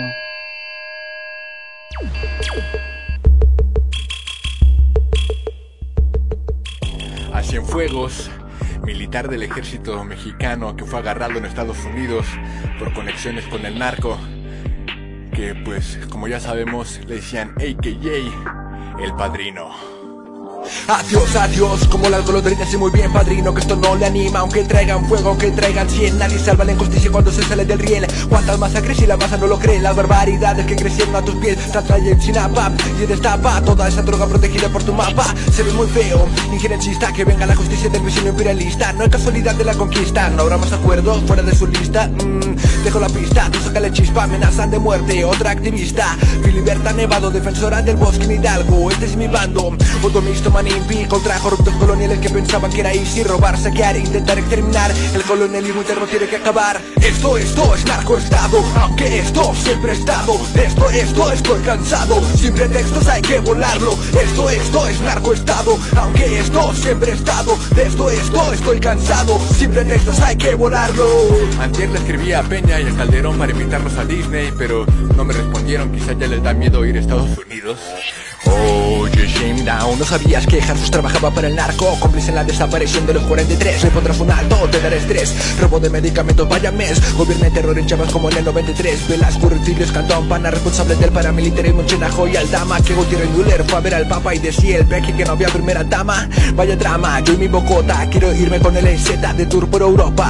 A Cienfuegos, militar del ejército mexicano que fue agarrado en Estados Unidos por conexiones con el narco, que pues como ya sabemos le decían A K A El Padrino. Adiós, adiós, como la golondrina sé muy bien, padrino, que esto no le anima. Aunque traigan fuego, aunque traigan cien, nadie salva la injusticia cuando se sale del riel. Cuántas masacres y la masa no lo cree, las barbaridades que crecieron a tus pies. Trata y Chinapa, y destapa toda esa droga protegida por tu mapa. Se ve muy feo, injerencista, que venga la justicia del vecino imperialista. No hay casualidad de la conquista, no habrá más acuerdos fuera de su lista. mm, Dejo la pista, tú sácale chispa, amenazan de muerte, otra activista. Filiberta Nevado, defensora del bosque en Hidalgo, este es mi bando. Otro mixto manimpi contra corruptos coloniales que pensaban que era easy robar, saquear e intentar exterminar. El colonialismo interno tiene que acabar. Esto, esto es narcoestado, aunque esto siempre he estado. Esto, esto, estoy cansado, sin pretextos hay que volarlo. Esto, esto es narcoestado, aunque esto siempre he estado. Esto, esto, estoy cansado, sin pretextos hay que volarlo. Antier le escribí a Peña y a Calderón para invitarlos a Disney, pero no me respondieron, quizá ya les da miedo ir a Estados Unidos. Oye, shame down, ¿no sabías que Jesús trabajaba para el narco? Cómplice en la desaparición de los cuarenta y tres. Le pondrás un alto, te daré estrés. Robo de medicamentos, vaya mes. Gobierna el terror en Chavas como en el noventa y tres. Velasco, Rutilio, Cantón, pana responsables del paramilitarismo en Chenajo y Aldama. Que Gutiérrez Müller fue a ver al Papa y decía el Becky que no había primera dama. Vaya drama, yo y mi Bogotá quiero irme con el E Z de tour por Europa.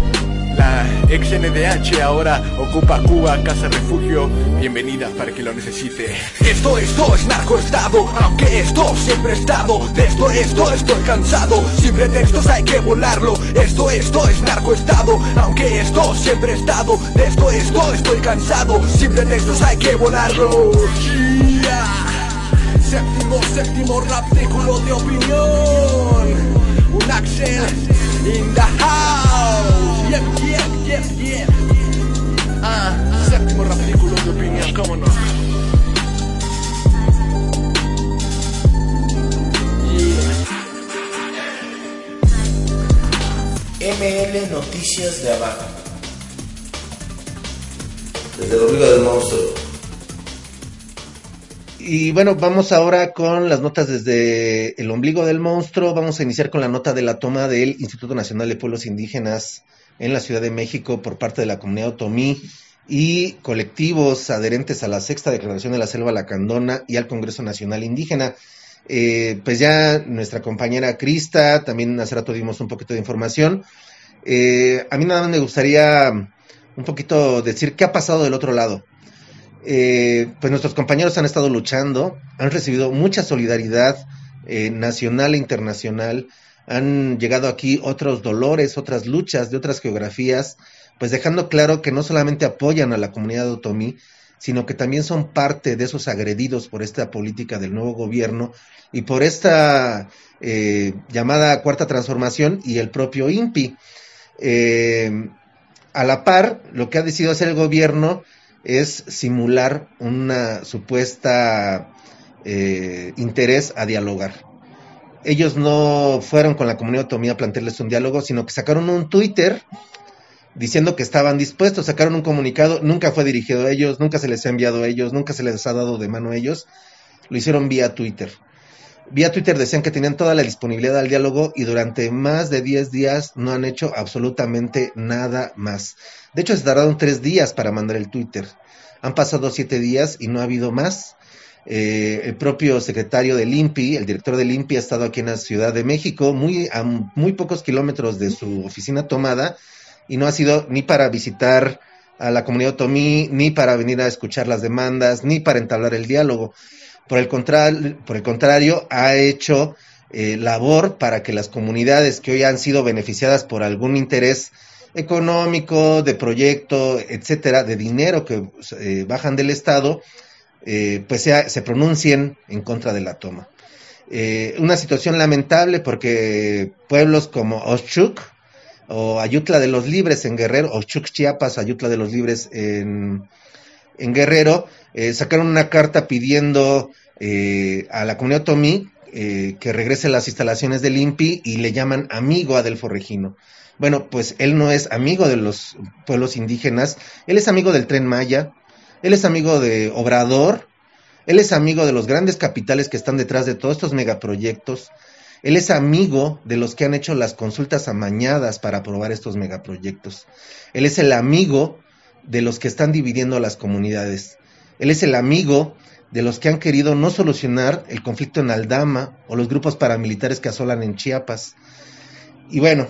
La ex N D H ahora ocupa Cuba, casa refugio. Bienvenida para que lo necesite. Esto, esto es narcoestado, aunque esto siempre he estado. De esto, esto estoy cansado, sin pretextos hay que volarlo. Esto, esto es narcoestado, aunque esto siempre he estado. De esto, esto estoy cansado, sin pretextos hay que volarlo. Yeah. Séptimo, séptimo raptículo de opinión. Un Axel in the house. Yeah, yeah, yeah, yeah. Ah, séptimo raptículo de opinión, cómo no. M L Noticias de Abajo. Desde el ombligo del monstruo. Y bueno, vamos ahora con las notas desde el ombligo del monstruo. Vamos a iniciar con la nota de la toma del Instituto Nacional de Pueblos Indígenas en la Ciudad de México por parte de la comunidad otomí y colectivos adherentes a la sexta Declaración de la Selva Lacandona y al Congreso Nacional Indígena. Eh, pues ya nuestra compañera Crista, también hace rato dimos un poquito de información. Eh, a mí nada más me gustaría un poquito decir qué ha pasado del otro lado. Eh, pues nuestros compañeros han estado luchando, han recibido mucha solidaridad eh, nacional e internacional, han llegado aquí otros dolores, otras luchas de otras geografías, pues dejando claro que no solamente apoyan a la comunidad otomí, sino que también son parte de esos agredidos por esta política del nuevo gobierno y por esta eh, llamada Cuarta Transformación y el propio I N P I. Eh, a la par, lo que ha decidido hacer el gobierno es simular una supuesta eh, interés a dialogar. Ellos no fueron con la comunidad otomí a plantearles un diálogo, sino que sacaron un Twitter diciendo que estaban dispuestos, sacaron un comunicado, nunca fue dirigido a ellos, nunca se les ha enviado a ellos, nunca se les ha dado de mano a ellos, lo hicieron vía Twitter. Vía Twitter decían que tenían toda la disponibilidad al diálogo y durante más de diez días no han hecho absolutamente nada más. De hecho, se tardaron tres días para mandar el Twitter. Han pasado siete días y no ha habido más. Eh, el propio secretario del I N P I, el director del I N P I, ha estado aquí en la Ciudad de México, muy, a muy pocos kilómetros de su oficina tomada, y no ha sido ni para visitar a la comunidad otomí, ni para venir a escuchar las demandas, ni para entablar el diálogo. Por el contrario, por el contrario ha hecho eh, labor para que las comunidades que hoy han sido beneficiadas por algún interés económico, de proyecto, etcétera, de dinero que eh, bajan del Estado, eh, pues sea, se pronuncien en contra de la toma. Eh, una situación lamentable porque pueblos como Oshchuk o Ayutla de los Libres en Guerrero, Oshchuk Chiapas, Ayutla de los Libres en, en Guerrero, eh, sacaron una carta pidiendo eh, a la comunidad otomí eh, que regrese a las instalaciones del I N P I y le llaman amigo a Adelfo Regino. Bueno, pues él no es amigo de los pueblos indígenas, él es amigo del Tren Maya, él es amigo de Obrador, él es amigo de los grandes capitales que están detrás de todos estos megaproyectos, él es amigo de los que han hecho las consultas amañadas para aprobar estos megaproyectos, él es el amigo de los que están dividiendo a las comunidades, él es el amigo de los que han querido no solucionar el conflicto en Aldama o los grupos paramilitares que asolan en Chiapas. Y bueno,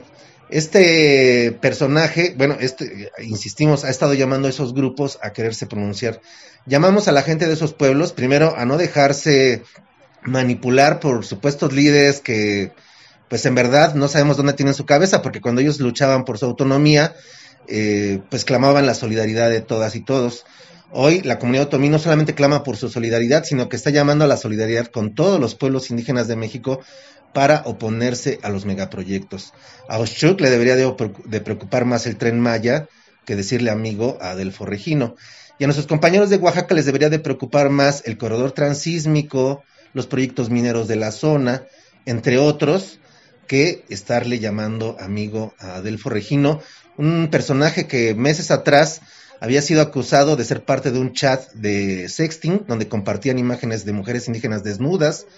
este personaje, bueno, este, insistimos, ha estado llamando a esos grupos a quererse pronunciar. Llamamos a la gente de esos pueblos, primero, a no dejarse manipular por supuestos líderes que, pues en verdad, no sabemos dónde tienen su cabeza, porque cuando ellos luchaban por su autonomía, eh, pues clamaban la solidaridad de todas y todos. Hoy la comunidad otomí no solamente clama por su solidaridad, sino que está llamando a la solidaridad con todos los pueblos indígenas de México para oponerse a los megaproyectos. A Oshchuk le debería de, de preocupar más el Tren Maya que decirle amigo a Adelfo Regino. Y a nuestros compañeros de Oaxaca les debería de preocupar más el corredor transísmico, los proyectos mineros de la zona, entre otros, que estarle llamando amigo a Adelfo Regino, un personaje que meses atrás había sido acusado de ser parte de un chat de sexting, donde compartían imágenes de mujeres indígenas desnudas.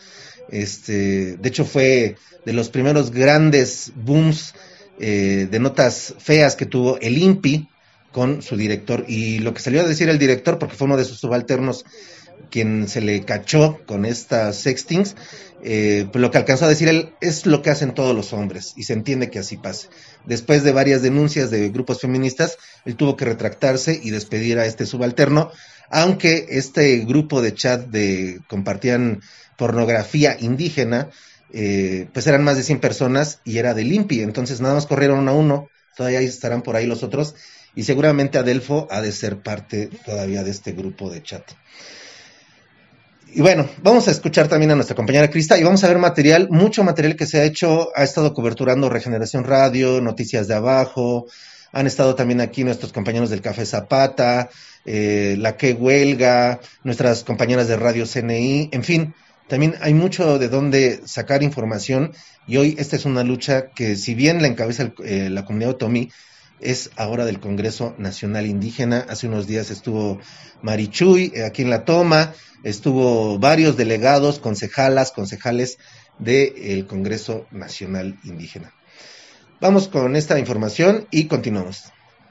Este, de hecho fue de los primeros grandes booms eh, de notas feas que tuvo el I N P I con su director, y lo que salió a decir el director, porque fue uno de sus subalternos quien se le cachó con estas sextings, eh, pues lo que alcanzó a decir él es lo que hacen todos los hombres, y se entiende que así pase. Después de varias denuncias de grupos feministas, él tuvo que retractarse y despedir a este subalterno, aunque este grupo de chat de compartían pornografía indígena, eh, pues eran más de cien personas y era del I N P I, entonces nada más corrieron uno a uno, todavía estarán por ahí los otros, y seguramente Adelfo ha de ser parte todavía de este grupo de chat. Y bueno, vamos a escuchar también a nuestra compañera Crista y vamos a ver material, mucho material que se ha hecho, ha estado coberturando Regeneración Radio, Noticias de Abajo, han estado también aquí nuestros compañeros del Café Zapata, eh, La Que Huelga, nuestras compañeras de Radio C N I, en fin, También hay mucho de dónde sacar información y hoy esta es una lucha que, si bien la encabeza el, eh, la comunidad otomí, es ahora del Congreso Nacional Indígena. Hace unos días estuvo Marichuy eh, aquí en La Toma, estuvo varios delegados, concejalas, concejales del Congreso Nacional Indígena. Vamos con esta información y continuamos.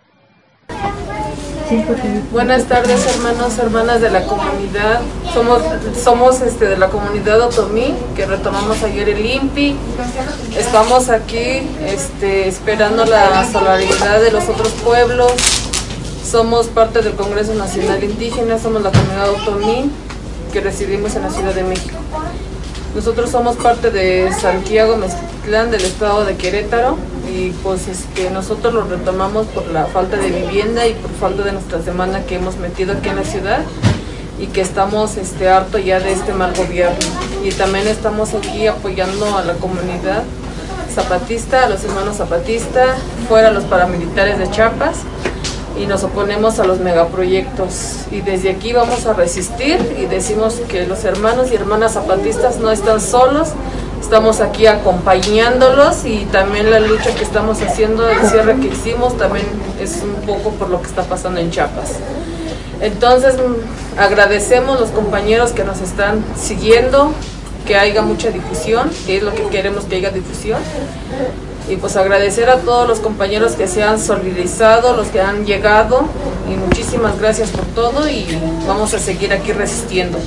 Buenas tardes, hermanos, hermanas de la comunidad. Somos, somos este, de la comunidad otomí, que retomamos ayer el I N P I. Estamos aquí este, esperando la solidaridad de los otros pueblos. Somos parte del Congreso Nacional Indígena, somos la comunidad otomí, que residimos en la Ciudad de México. Nosotros somos parte de Santiago Mezquitlán, del estado de Querétaro, y pues este, nosotros lo retomamos por la falta de vivienda y por falta de nuestra demanda que hemos metido aquí en la ciudad y que estamos este, harto ya de este mal gobierno. Y también estamos aquí apoyando a la comunidad zapatista, a los hermanos zapatistas, fuera los paramilitares de Chiapas, y nos oponemos a los megaproyectos. Y desde aquí vamos a resistir y decimos que los hermanos y hermanas zapatistas no están solos, estamos aquí acompañándolos, y también la lucha que estamos haciendo, el cierre que hicimos, también es un poco por lo que está pasando en Chiapas. Entonces agradecemos a los compañeros que nos están siguiendo, que haya mucha difusión, que es lo que queremos, que haya difusión. Y pues agradecer a todos los compañeros que se han solidarizado, los que han llegado, y muchísimas gracias por todo, y vamos a seguir aquí resistiendo.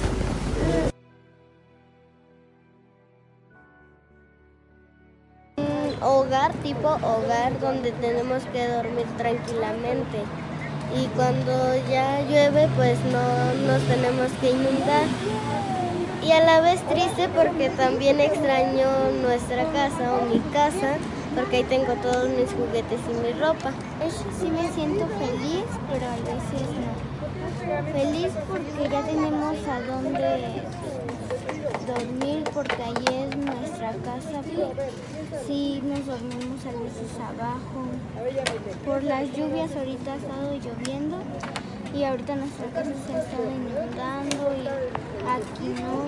Hogar, tipo hogar, donde tenemos que dormir tranquilamente, y cuando ya llueve pues no nos tenemos que inundar, y a la vez triste porque también extraño nuestra casa o mi casa, porque ahí tengo todos mis juguetes y mi ropa. Eso sí me siento feliz, pero a veces no. Feliz porque ya tenemos a dónde dormir, porque ahí es nuestra casa, pues sí nos dormimos a veces abajo. Por las lluvias ahorita ha estado lloviendo y ahorita nuestra casa se ha estado inundando y aquí no.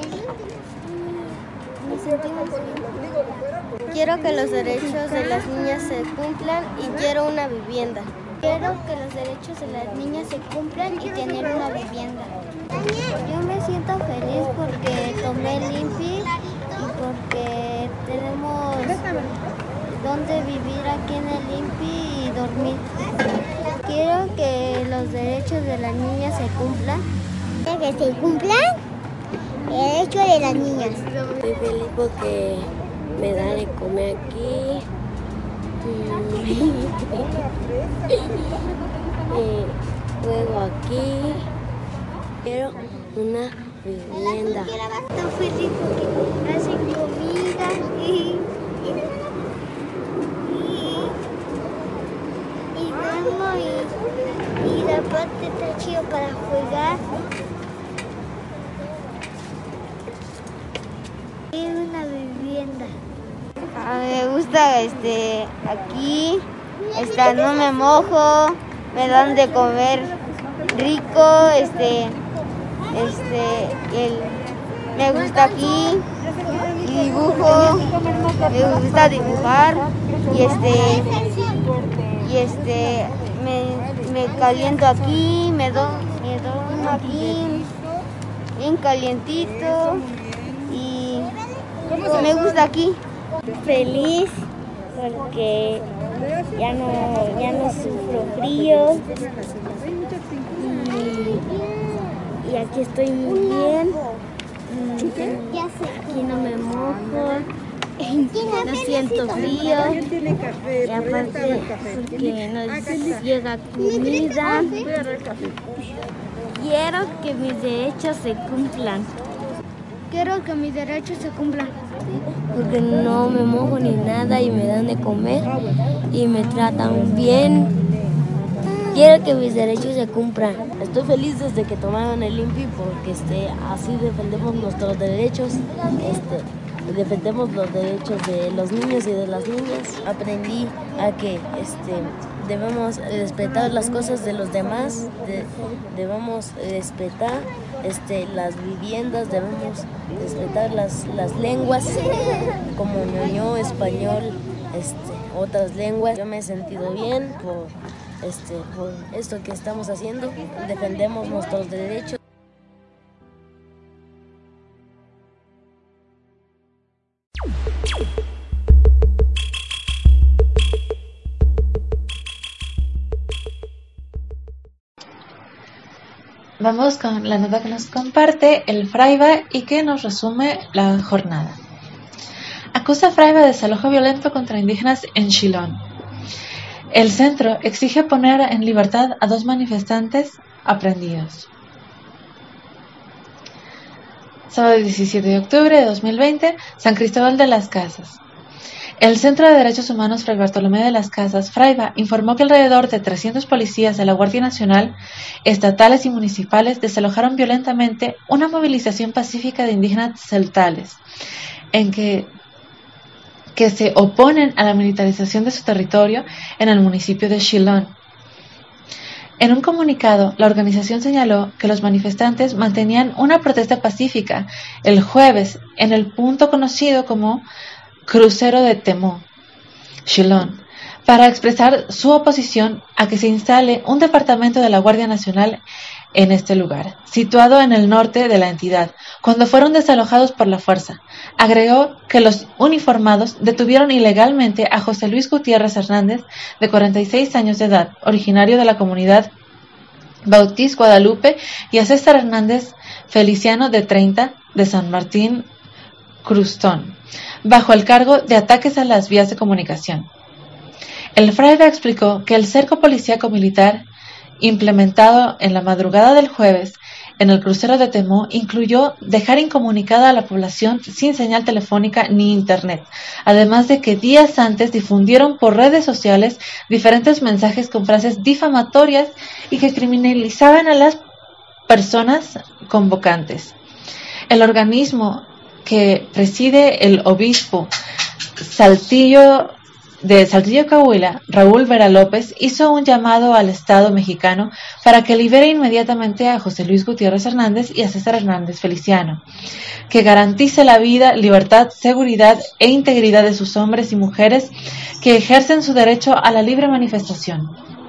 Me sentimos bien. Quiero que los derechos de las niñas se cumplan y quiero una vivienda. Quiero que los derechos de las niñas se cumplan y tener una vivienda. Yo me siento feliz porque tomé el I N P I y porque tenemos donde vivir aquí en el I N P I y dormir. Quiero que los derechos de las niñas se cumplan. Que se cumplan el derecho de las niñas. Estoy feliz porque me da de comer aquí. eh, juego aquí. Quiero una vivienda. Estoy feliz porque hacen comida y, y, y duermo y, y la parte está chido para jugar. Quiero una vivienda. A mí me gusta este aquí, está, no me mojo, me dan de comer rico, este, este, el, me gusta aquí, y dibujo, me gusta dibujar, y este, y este, me, me caliento aquí, me do, me duermo aquí, bien calientito, y me gusta aquí. Feliz porque ya no, ya no sufro frío y, y aquí estoy muy bien, aquí no me mojo, no siento frío y aparte porque nos llega comida. Quiero que mis derechos se cumplan. Quiero que mis derechos se cumplan. Porque no me mojo ni nada y me dan de comer y me tratan bien. Quiero que mis derechos se cumplan. Estoy feliz desde que tomaron el I N P I porque este, así defendemos nuestros derechos. Este, defendemos los derechos de los niños y de las niñas. Aprendí a que este, debemos respetar las cosas de los demás, de, debemos respetar este, las viviendas, debemos respetar las, las lenguas como ñoño, español, este, otras lenguas. Yo me he sentido bien por, este, por esto que estamos haciendo, defendemos nuestros derechos. Vamos con la nota que nos comparte el Fraiba y que nos resume la jornada. Acusa Fraiba de desalojo violento contra indígenas en Shillong. El centro exige poner en libertad a dos manifestantes aprehendidos. Sábado diecisiete de octubre de dos mil veinte, San Cristóbal de las Casas. El Centro de Derechos Humanos Fray Bartolomé de las Casas, Fraiba, informó que alrededor de trescientos policías de la Guardia Nacional, estatales y municipales desalojaron violentamente una movilización pacífica de indígenas celtales, en que, que se oponen a la militarización de su territorio en el municipio de Shillong. En un comunicado, la organización señaló que los manifestantes mantenían una protesta pacífica el jueves en el punto conocido como Crucero de Temó, Shillong, para expresar su oposición a que se instale un departamento de la Guardia Nacional en este lugar, situado en el norte de la entidad, cuando fueron desalojados por la fuerza. Agregó que los uniformados detuvieron ilegalmente a José Luis Gutiérrez Hernández, de cuarenta y seis años de edad, originario de la comunidad Bautista Guadalupe, y a César Hernández Feliciano, de treinta, de San Martín Crustón, bajo el cargo de ataques a las vías de comunicación. El Fraiba explicó que el cerco policíaco militar implementado en la madrugada del jueves en el crucero de Temó incluyó dejar incomunicada a la población sin señal telefónica ni internet, además de que días antes difundieron por redes sociales diferentes mensajes con frases difamatorias y que criminalizaban a las personas convocantes. El organismo que preside el obispo Saltillo de Saltillo Coahuila, Raúl Vera López, hizo un llamado al Estado mexicano para que libere inmediatamente a José Luis Gutiérrez Hernández y a César Hernández Feliciano, que garantice la vida, libertad, seguridad e integridad de sus hombres y mujeres que ejercen su derecho a la libre manifestación.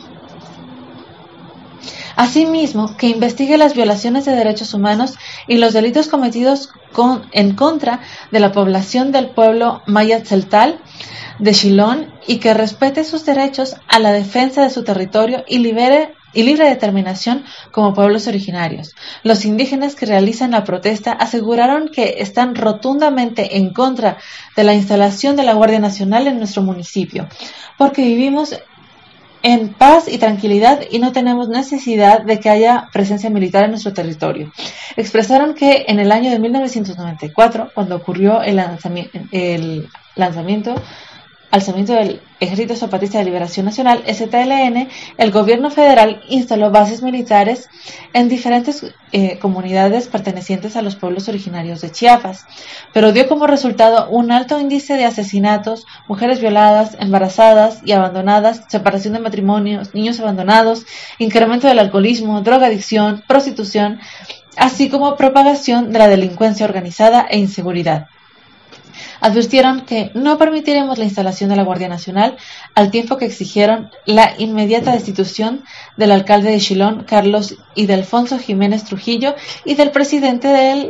Asimismo, que investigue las violaciones de derechos humanos y los delitos cometidos con, en contra de la población del pueblo maya tzeltal de Shillong y que respete sus derechos a la defensa de su territorio y libere y libre determinación como pueblos originarios. Los indígenas que realizan la protesta aseguraron que están rotundamente en contra de la instalación de la Guardia Nacional en nuestro municipio, porque vivimos en paz y tranquilidad y no tenemos necesidad de que haya presencia militar en nuestro territorio. Expresaron que en el año de mil novecientos noventa y cuatro, cuando ocurrió el lanzamiento, el lanzamiento alzamiento del Ejército Zapatista de Liberación Nacional, E Z L N, el gobierno federal instaló bases militares en diferentes eh, comunidades pertenecientes a los pueblos originarios de Chiapas, pero dio como resultado un alto índice de asesinatos, mujeres violadas, embarazadas y abandonadas, separación de matrimonios, niños abandonados, incremento del alcoholismo, drogadicción, prostitución, así como propagación de la delincuencia organizada e inseguridad. Advirtieron que no permitiremos la instalación de la Guardia Nacional, al tiempo que exigieron la inmediata destitución del alcalde de Shillong, Carlos Ildefonso Jiménez Trujillo, y del presidente del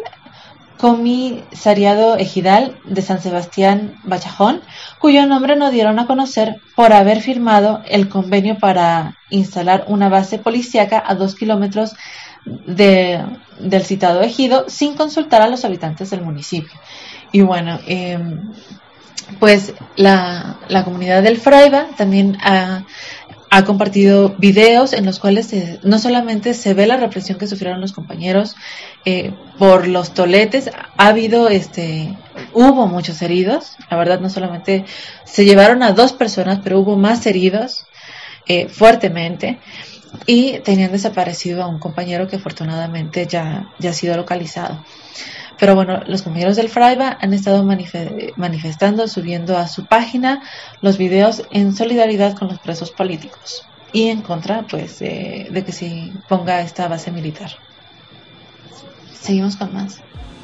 Comisariado Ejidal de San Sebastián Bachajón, cuyo nombre no dieron a conocer por haber firmado el convenio para instalar una base policíaca a dos kilómetros de, del citado ejido sin consultar a los habitantes del municipio. Y bueno, eh, pues la, la comunidad del Fraiba también ha, ha compartido videos en los cuales se, no solamente se ve la represión que sufrieron los compañeros eh, por los toletes, ha habido, este, hubo muchos heridos, la verdad no solamente se llevaron a dos personas, pero hubo más heridos eh, fuertemente. Y tenían desaparecido a un compañero que afortunadamente ya, ya ha sido localizado. Pero bueno, los compañeros del Fraiba han estado manif- manifestando, subiendo a su página los videos en solidaridad con los presos políticos y en contra pues eh, de que se ponga esta base militar. Seguimos con más.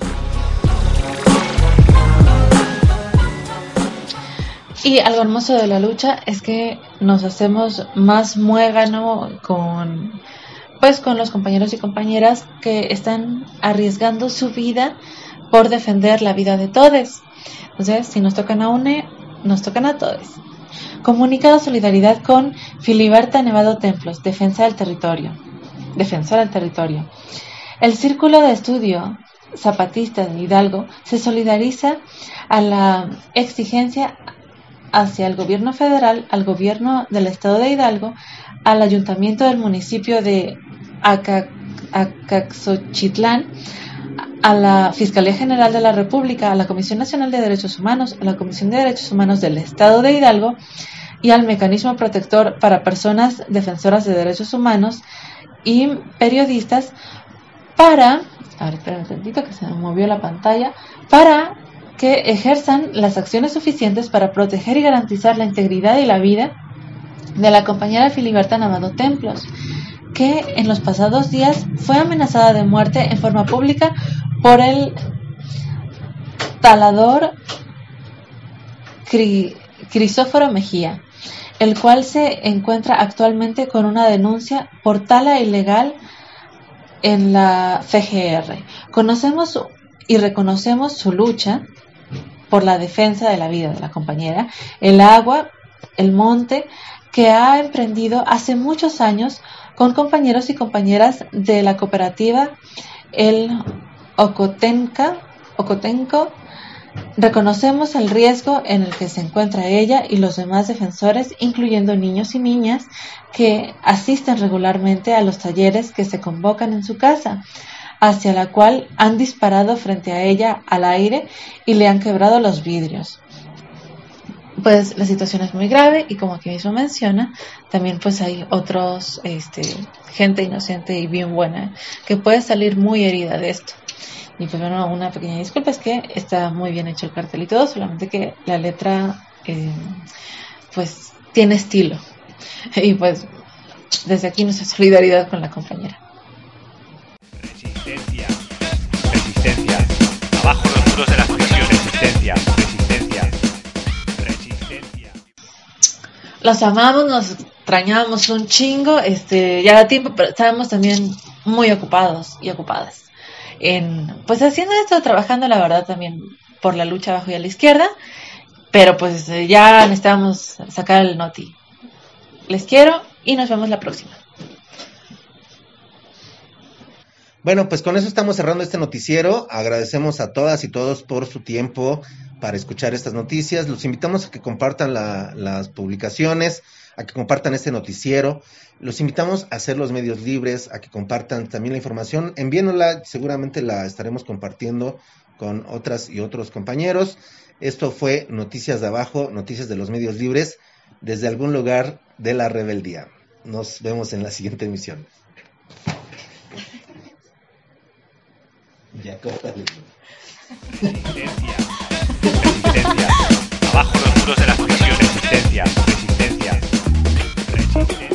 Y algo hermoso de la lucha es que nos hacemos más muégano con, pues, con los compañeros y compañeras que están arriesgando su vida por defender la vida de todos. Entonces, si nos tocan a une, nos tocan a todos. Comunicado solidaridad con Filiberta Nevado Templos, defensa del territorio. Defensora del territorio. El Círculo de Estudio Zapatista de Hidalgo se solidariza a la exigencia hacia el gobierno federal, al gobierno del estado de Hidalgo, al ayuntamiento del municipio de Acaxochitlán, a la Fiscalía General de la República, a la Comisión Nacional de Derechos Humanos, a la Comisión de Derechos Humanos del estado de Hidalgo y al Mecanismo Protector para Personas Defensoras de Derechos Humanos y Periodistas para, a ver, espérame un tantito que se me movió la pantalla, para que ejerzan las acciones suficientes para proteger y garantizar la integridad y la vida de la compañera Filiberta Nevado Templos, que en los pasados días fue amenazada de muerte en forma pública por el talador Cri- Crisóforo Mejía, el cual se encuentra actualmente con una denuncia por tala ilegal en la F G R. Conocemos y reconocemos su lucha por la defensa de la vida de la compañera, el agua, el monte, que ha emprendido hace muchos años con compañeros y compañeras de la cooperativa El Ocotenca, Ocotenco. Reconocemos el riesgo en el que se encuentra ella y los demás defensores, incluyendo niños y niñas que asisten regularmente a los talleres que se convocan en su casa, hacia la cual han disparado frente a ella al aire y le han quebrado los vidrios. Pues la situación es muy grave y, como aquí mismo menciona, también pues hay otros, este, gente inocente y bien buena que puede salir muy herida de esto. Y pues bueno, una pequeña disculpa, es que está muy bien hecho el cartel y todo, solamente que la letra eh, pues tiene estilo. Y pues desde aquí nuestra solidaridad con la compañera. Resistencia, resistencia, abajo los muros de las prisiones, resistencia, resistencia, resistencia. Los amamos, nos extrañábamos un chingo, este, ya da tiempo, pero estábamos también muy ocupados y ocupadas en, pues haciendo esto, trabajando la verdad también por la lucha abajo y a la izquierda, pero pues ya necesitamos sacar el noti. Les quiero y nos vemos la próxima. Bueno, pues con eso estamos cerrando este noticiero. Agradecemos a todas y todos por su tiempo para escuchar estas noticias. Los invitamos a que compartan la, las publicaciones, a que compartan este noticiero. Los invitamos a hacer los medios libres, a que compartan también la información. Envíenosla, seguramente la estaremos compartiendo con otras y otros compañeros. Esto fue Noticias de Abajo, Noticias de los Medios Libres, desde algún lugar de la rebeldía. Nos vemos en la siguiente emisión. Ya, córtale. Resistencia, resistencia, abajo los muros de las prisiones, resistencia, resistencia, resistencia.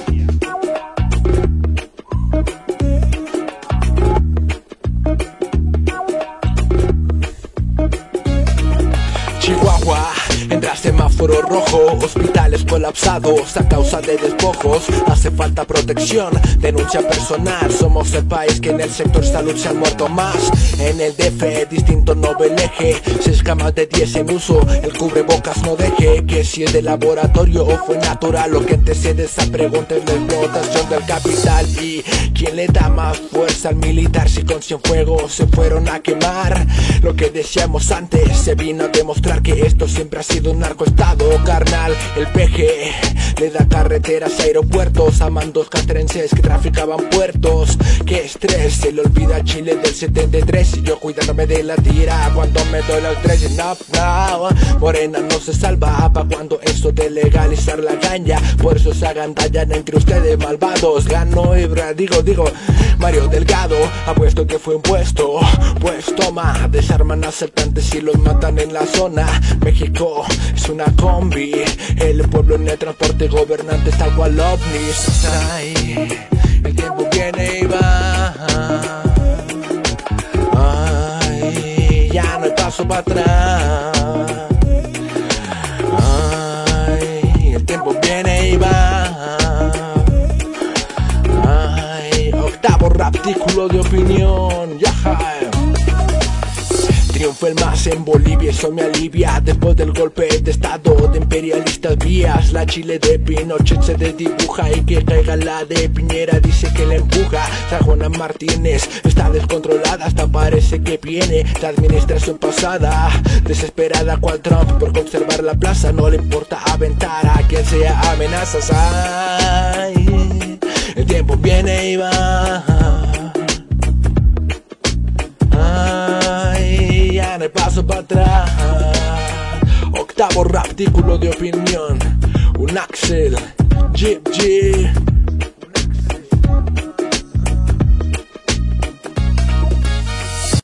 Chihuahua, entra semáforo rojo, hospitales colapsados a causa de despojos, hace falta protección, denuncia personal, somos el país que en el sector salud se han muerto más, en el D F distinto no ve el eje, seis camas de diez en uso, el cubrebocas no deje, que si es de laboratorio o fue natural, lo que antecede esa pregunta es la explotación del capital, y quién le da más fuerza al militar si con cien fuegos se fueron a quemar, lo que decíamos antes se vino a demostrar que esto siempre ha sido un narcoestado carnal. El P G le da carreteras a aeropuertos a mandos castrenses que traficaban puertos. Qué estrés, se le olvida Chile del setenta y tres y yo cuidándome de la tira cuando me doy los tres. No, no, Morena no se salva pa' cuando eso de legalizar la ganja, por eso se agandallan entre ustedes malvados. Gano y digo, digo, Mario Delgado ha puesto que fue un puesto, pues toma, desarman asaltantes y los matan en la zona. México es una combi, el pueblo en el transporte, gobernantes tal cual ovnis. Ay, el tiempo viene y va. paso para atrás. Ay, el tiempo viene y va. Ay, octavo artículo de opinión. Yaja. Triunfa el más en Bolivia, eso me alivia. Después del golpe de estado de imperialistas vías, la Chile de Pinochet se desdibuja y que caiga la de Piñera dice que la empuja. San Juana Martínez está descontrolada, hasta parece que viene la administración pasada. Desesperada cual Trump por conservar la plaza, no le importa aventar a quien sea amenazas. Ay, el tiempo viene y va. Ay, ya no hay paso para atrás. Octavo artículo de opinión. Un Axel, Jeep Jeep.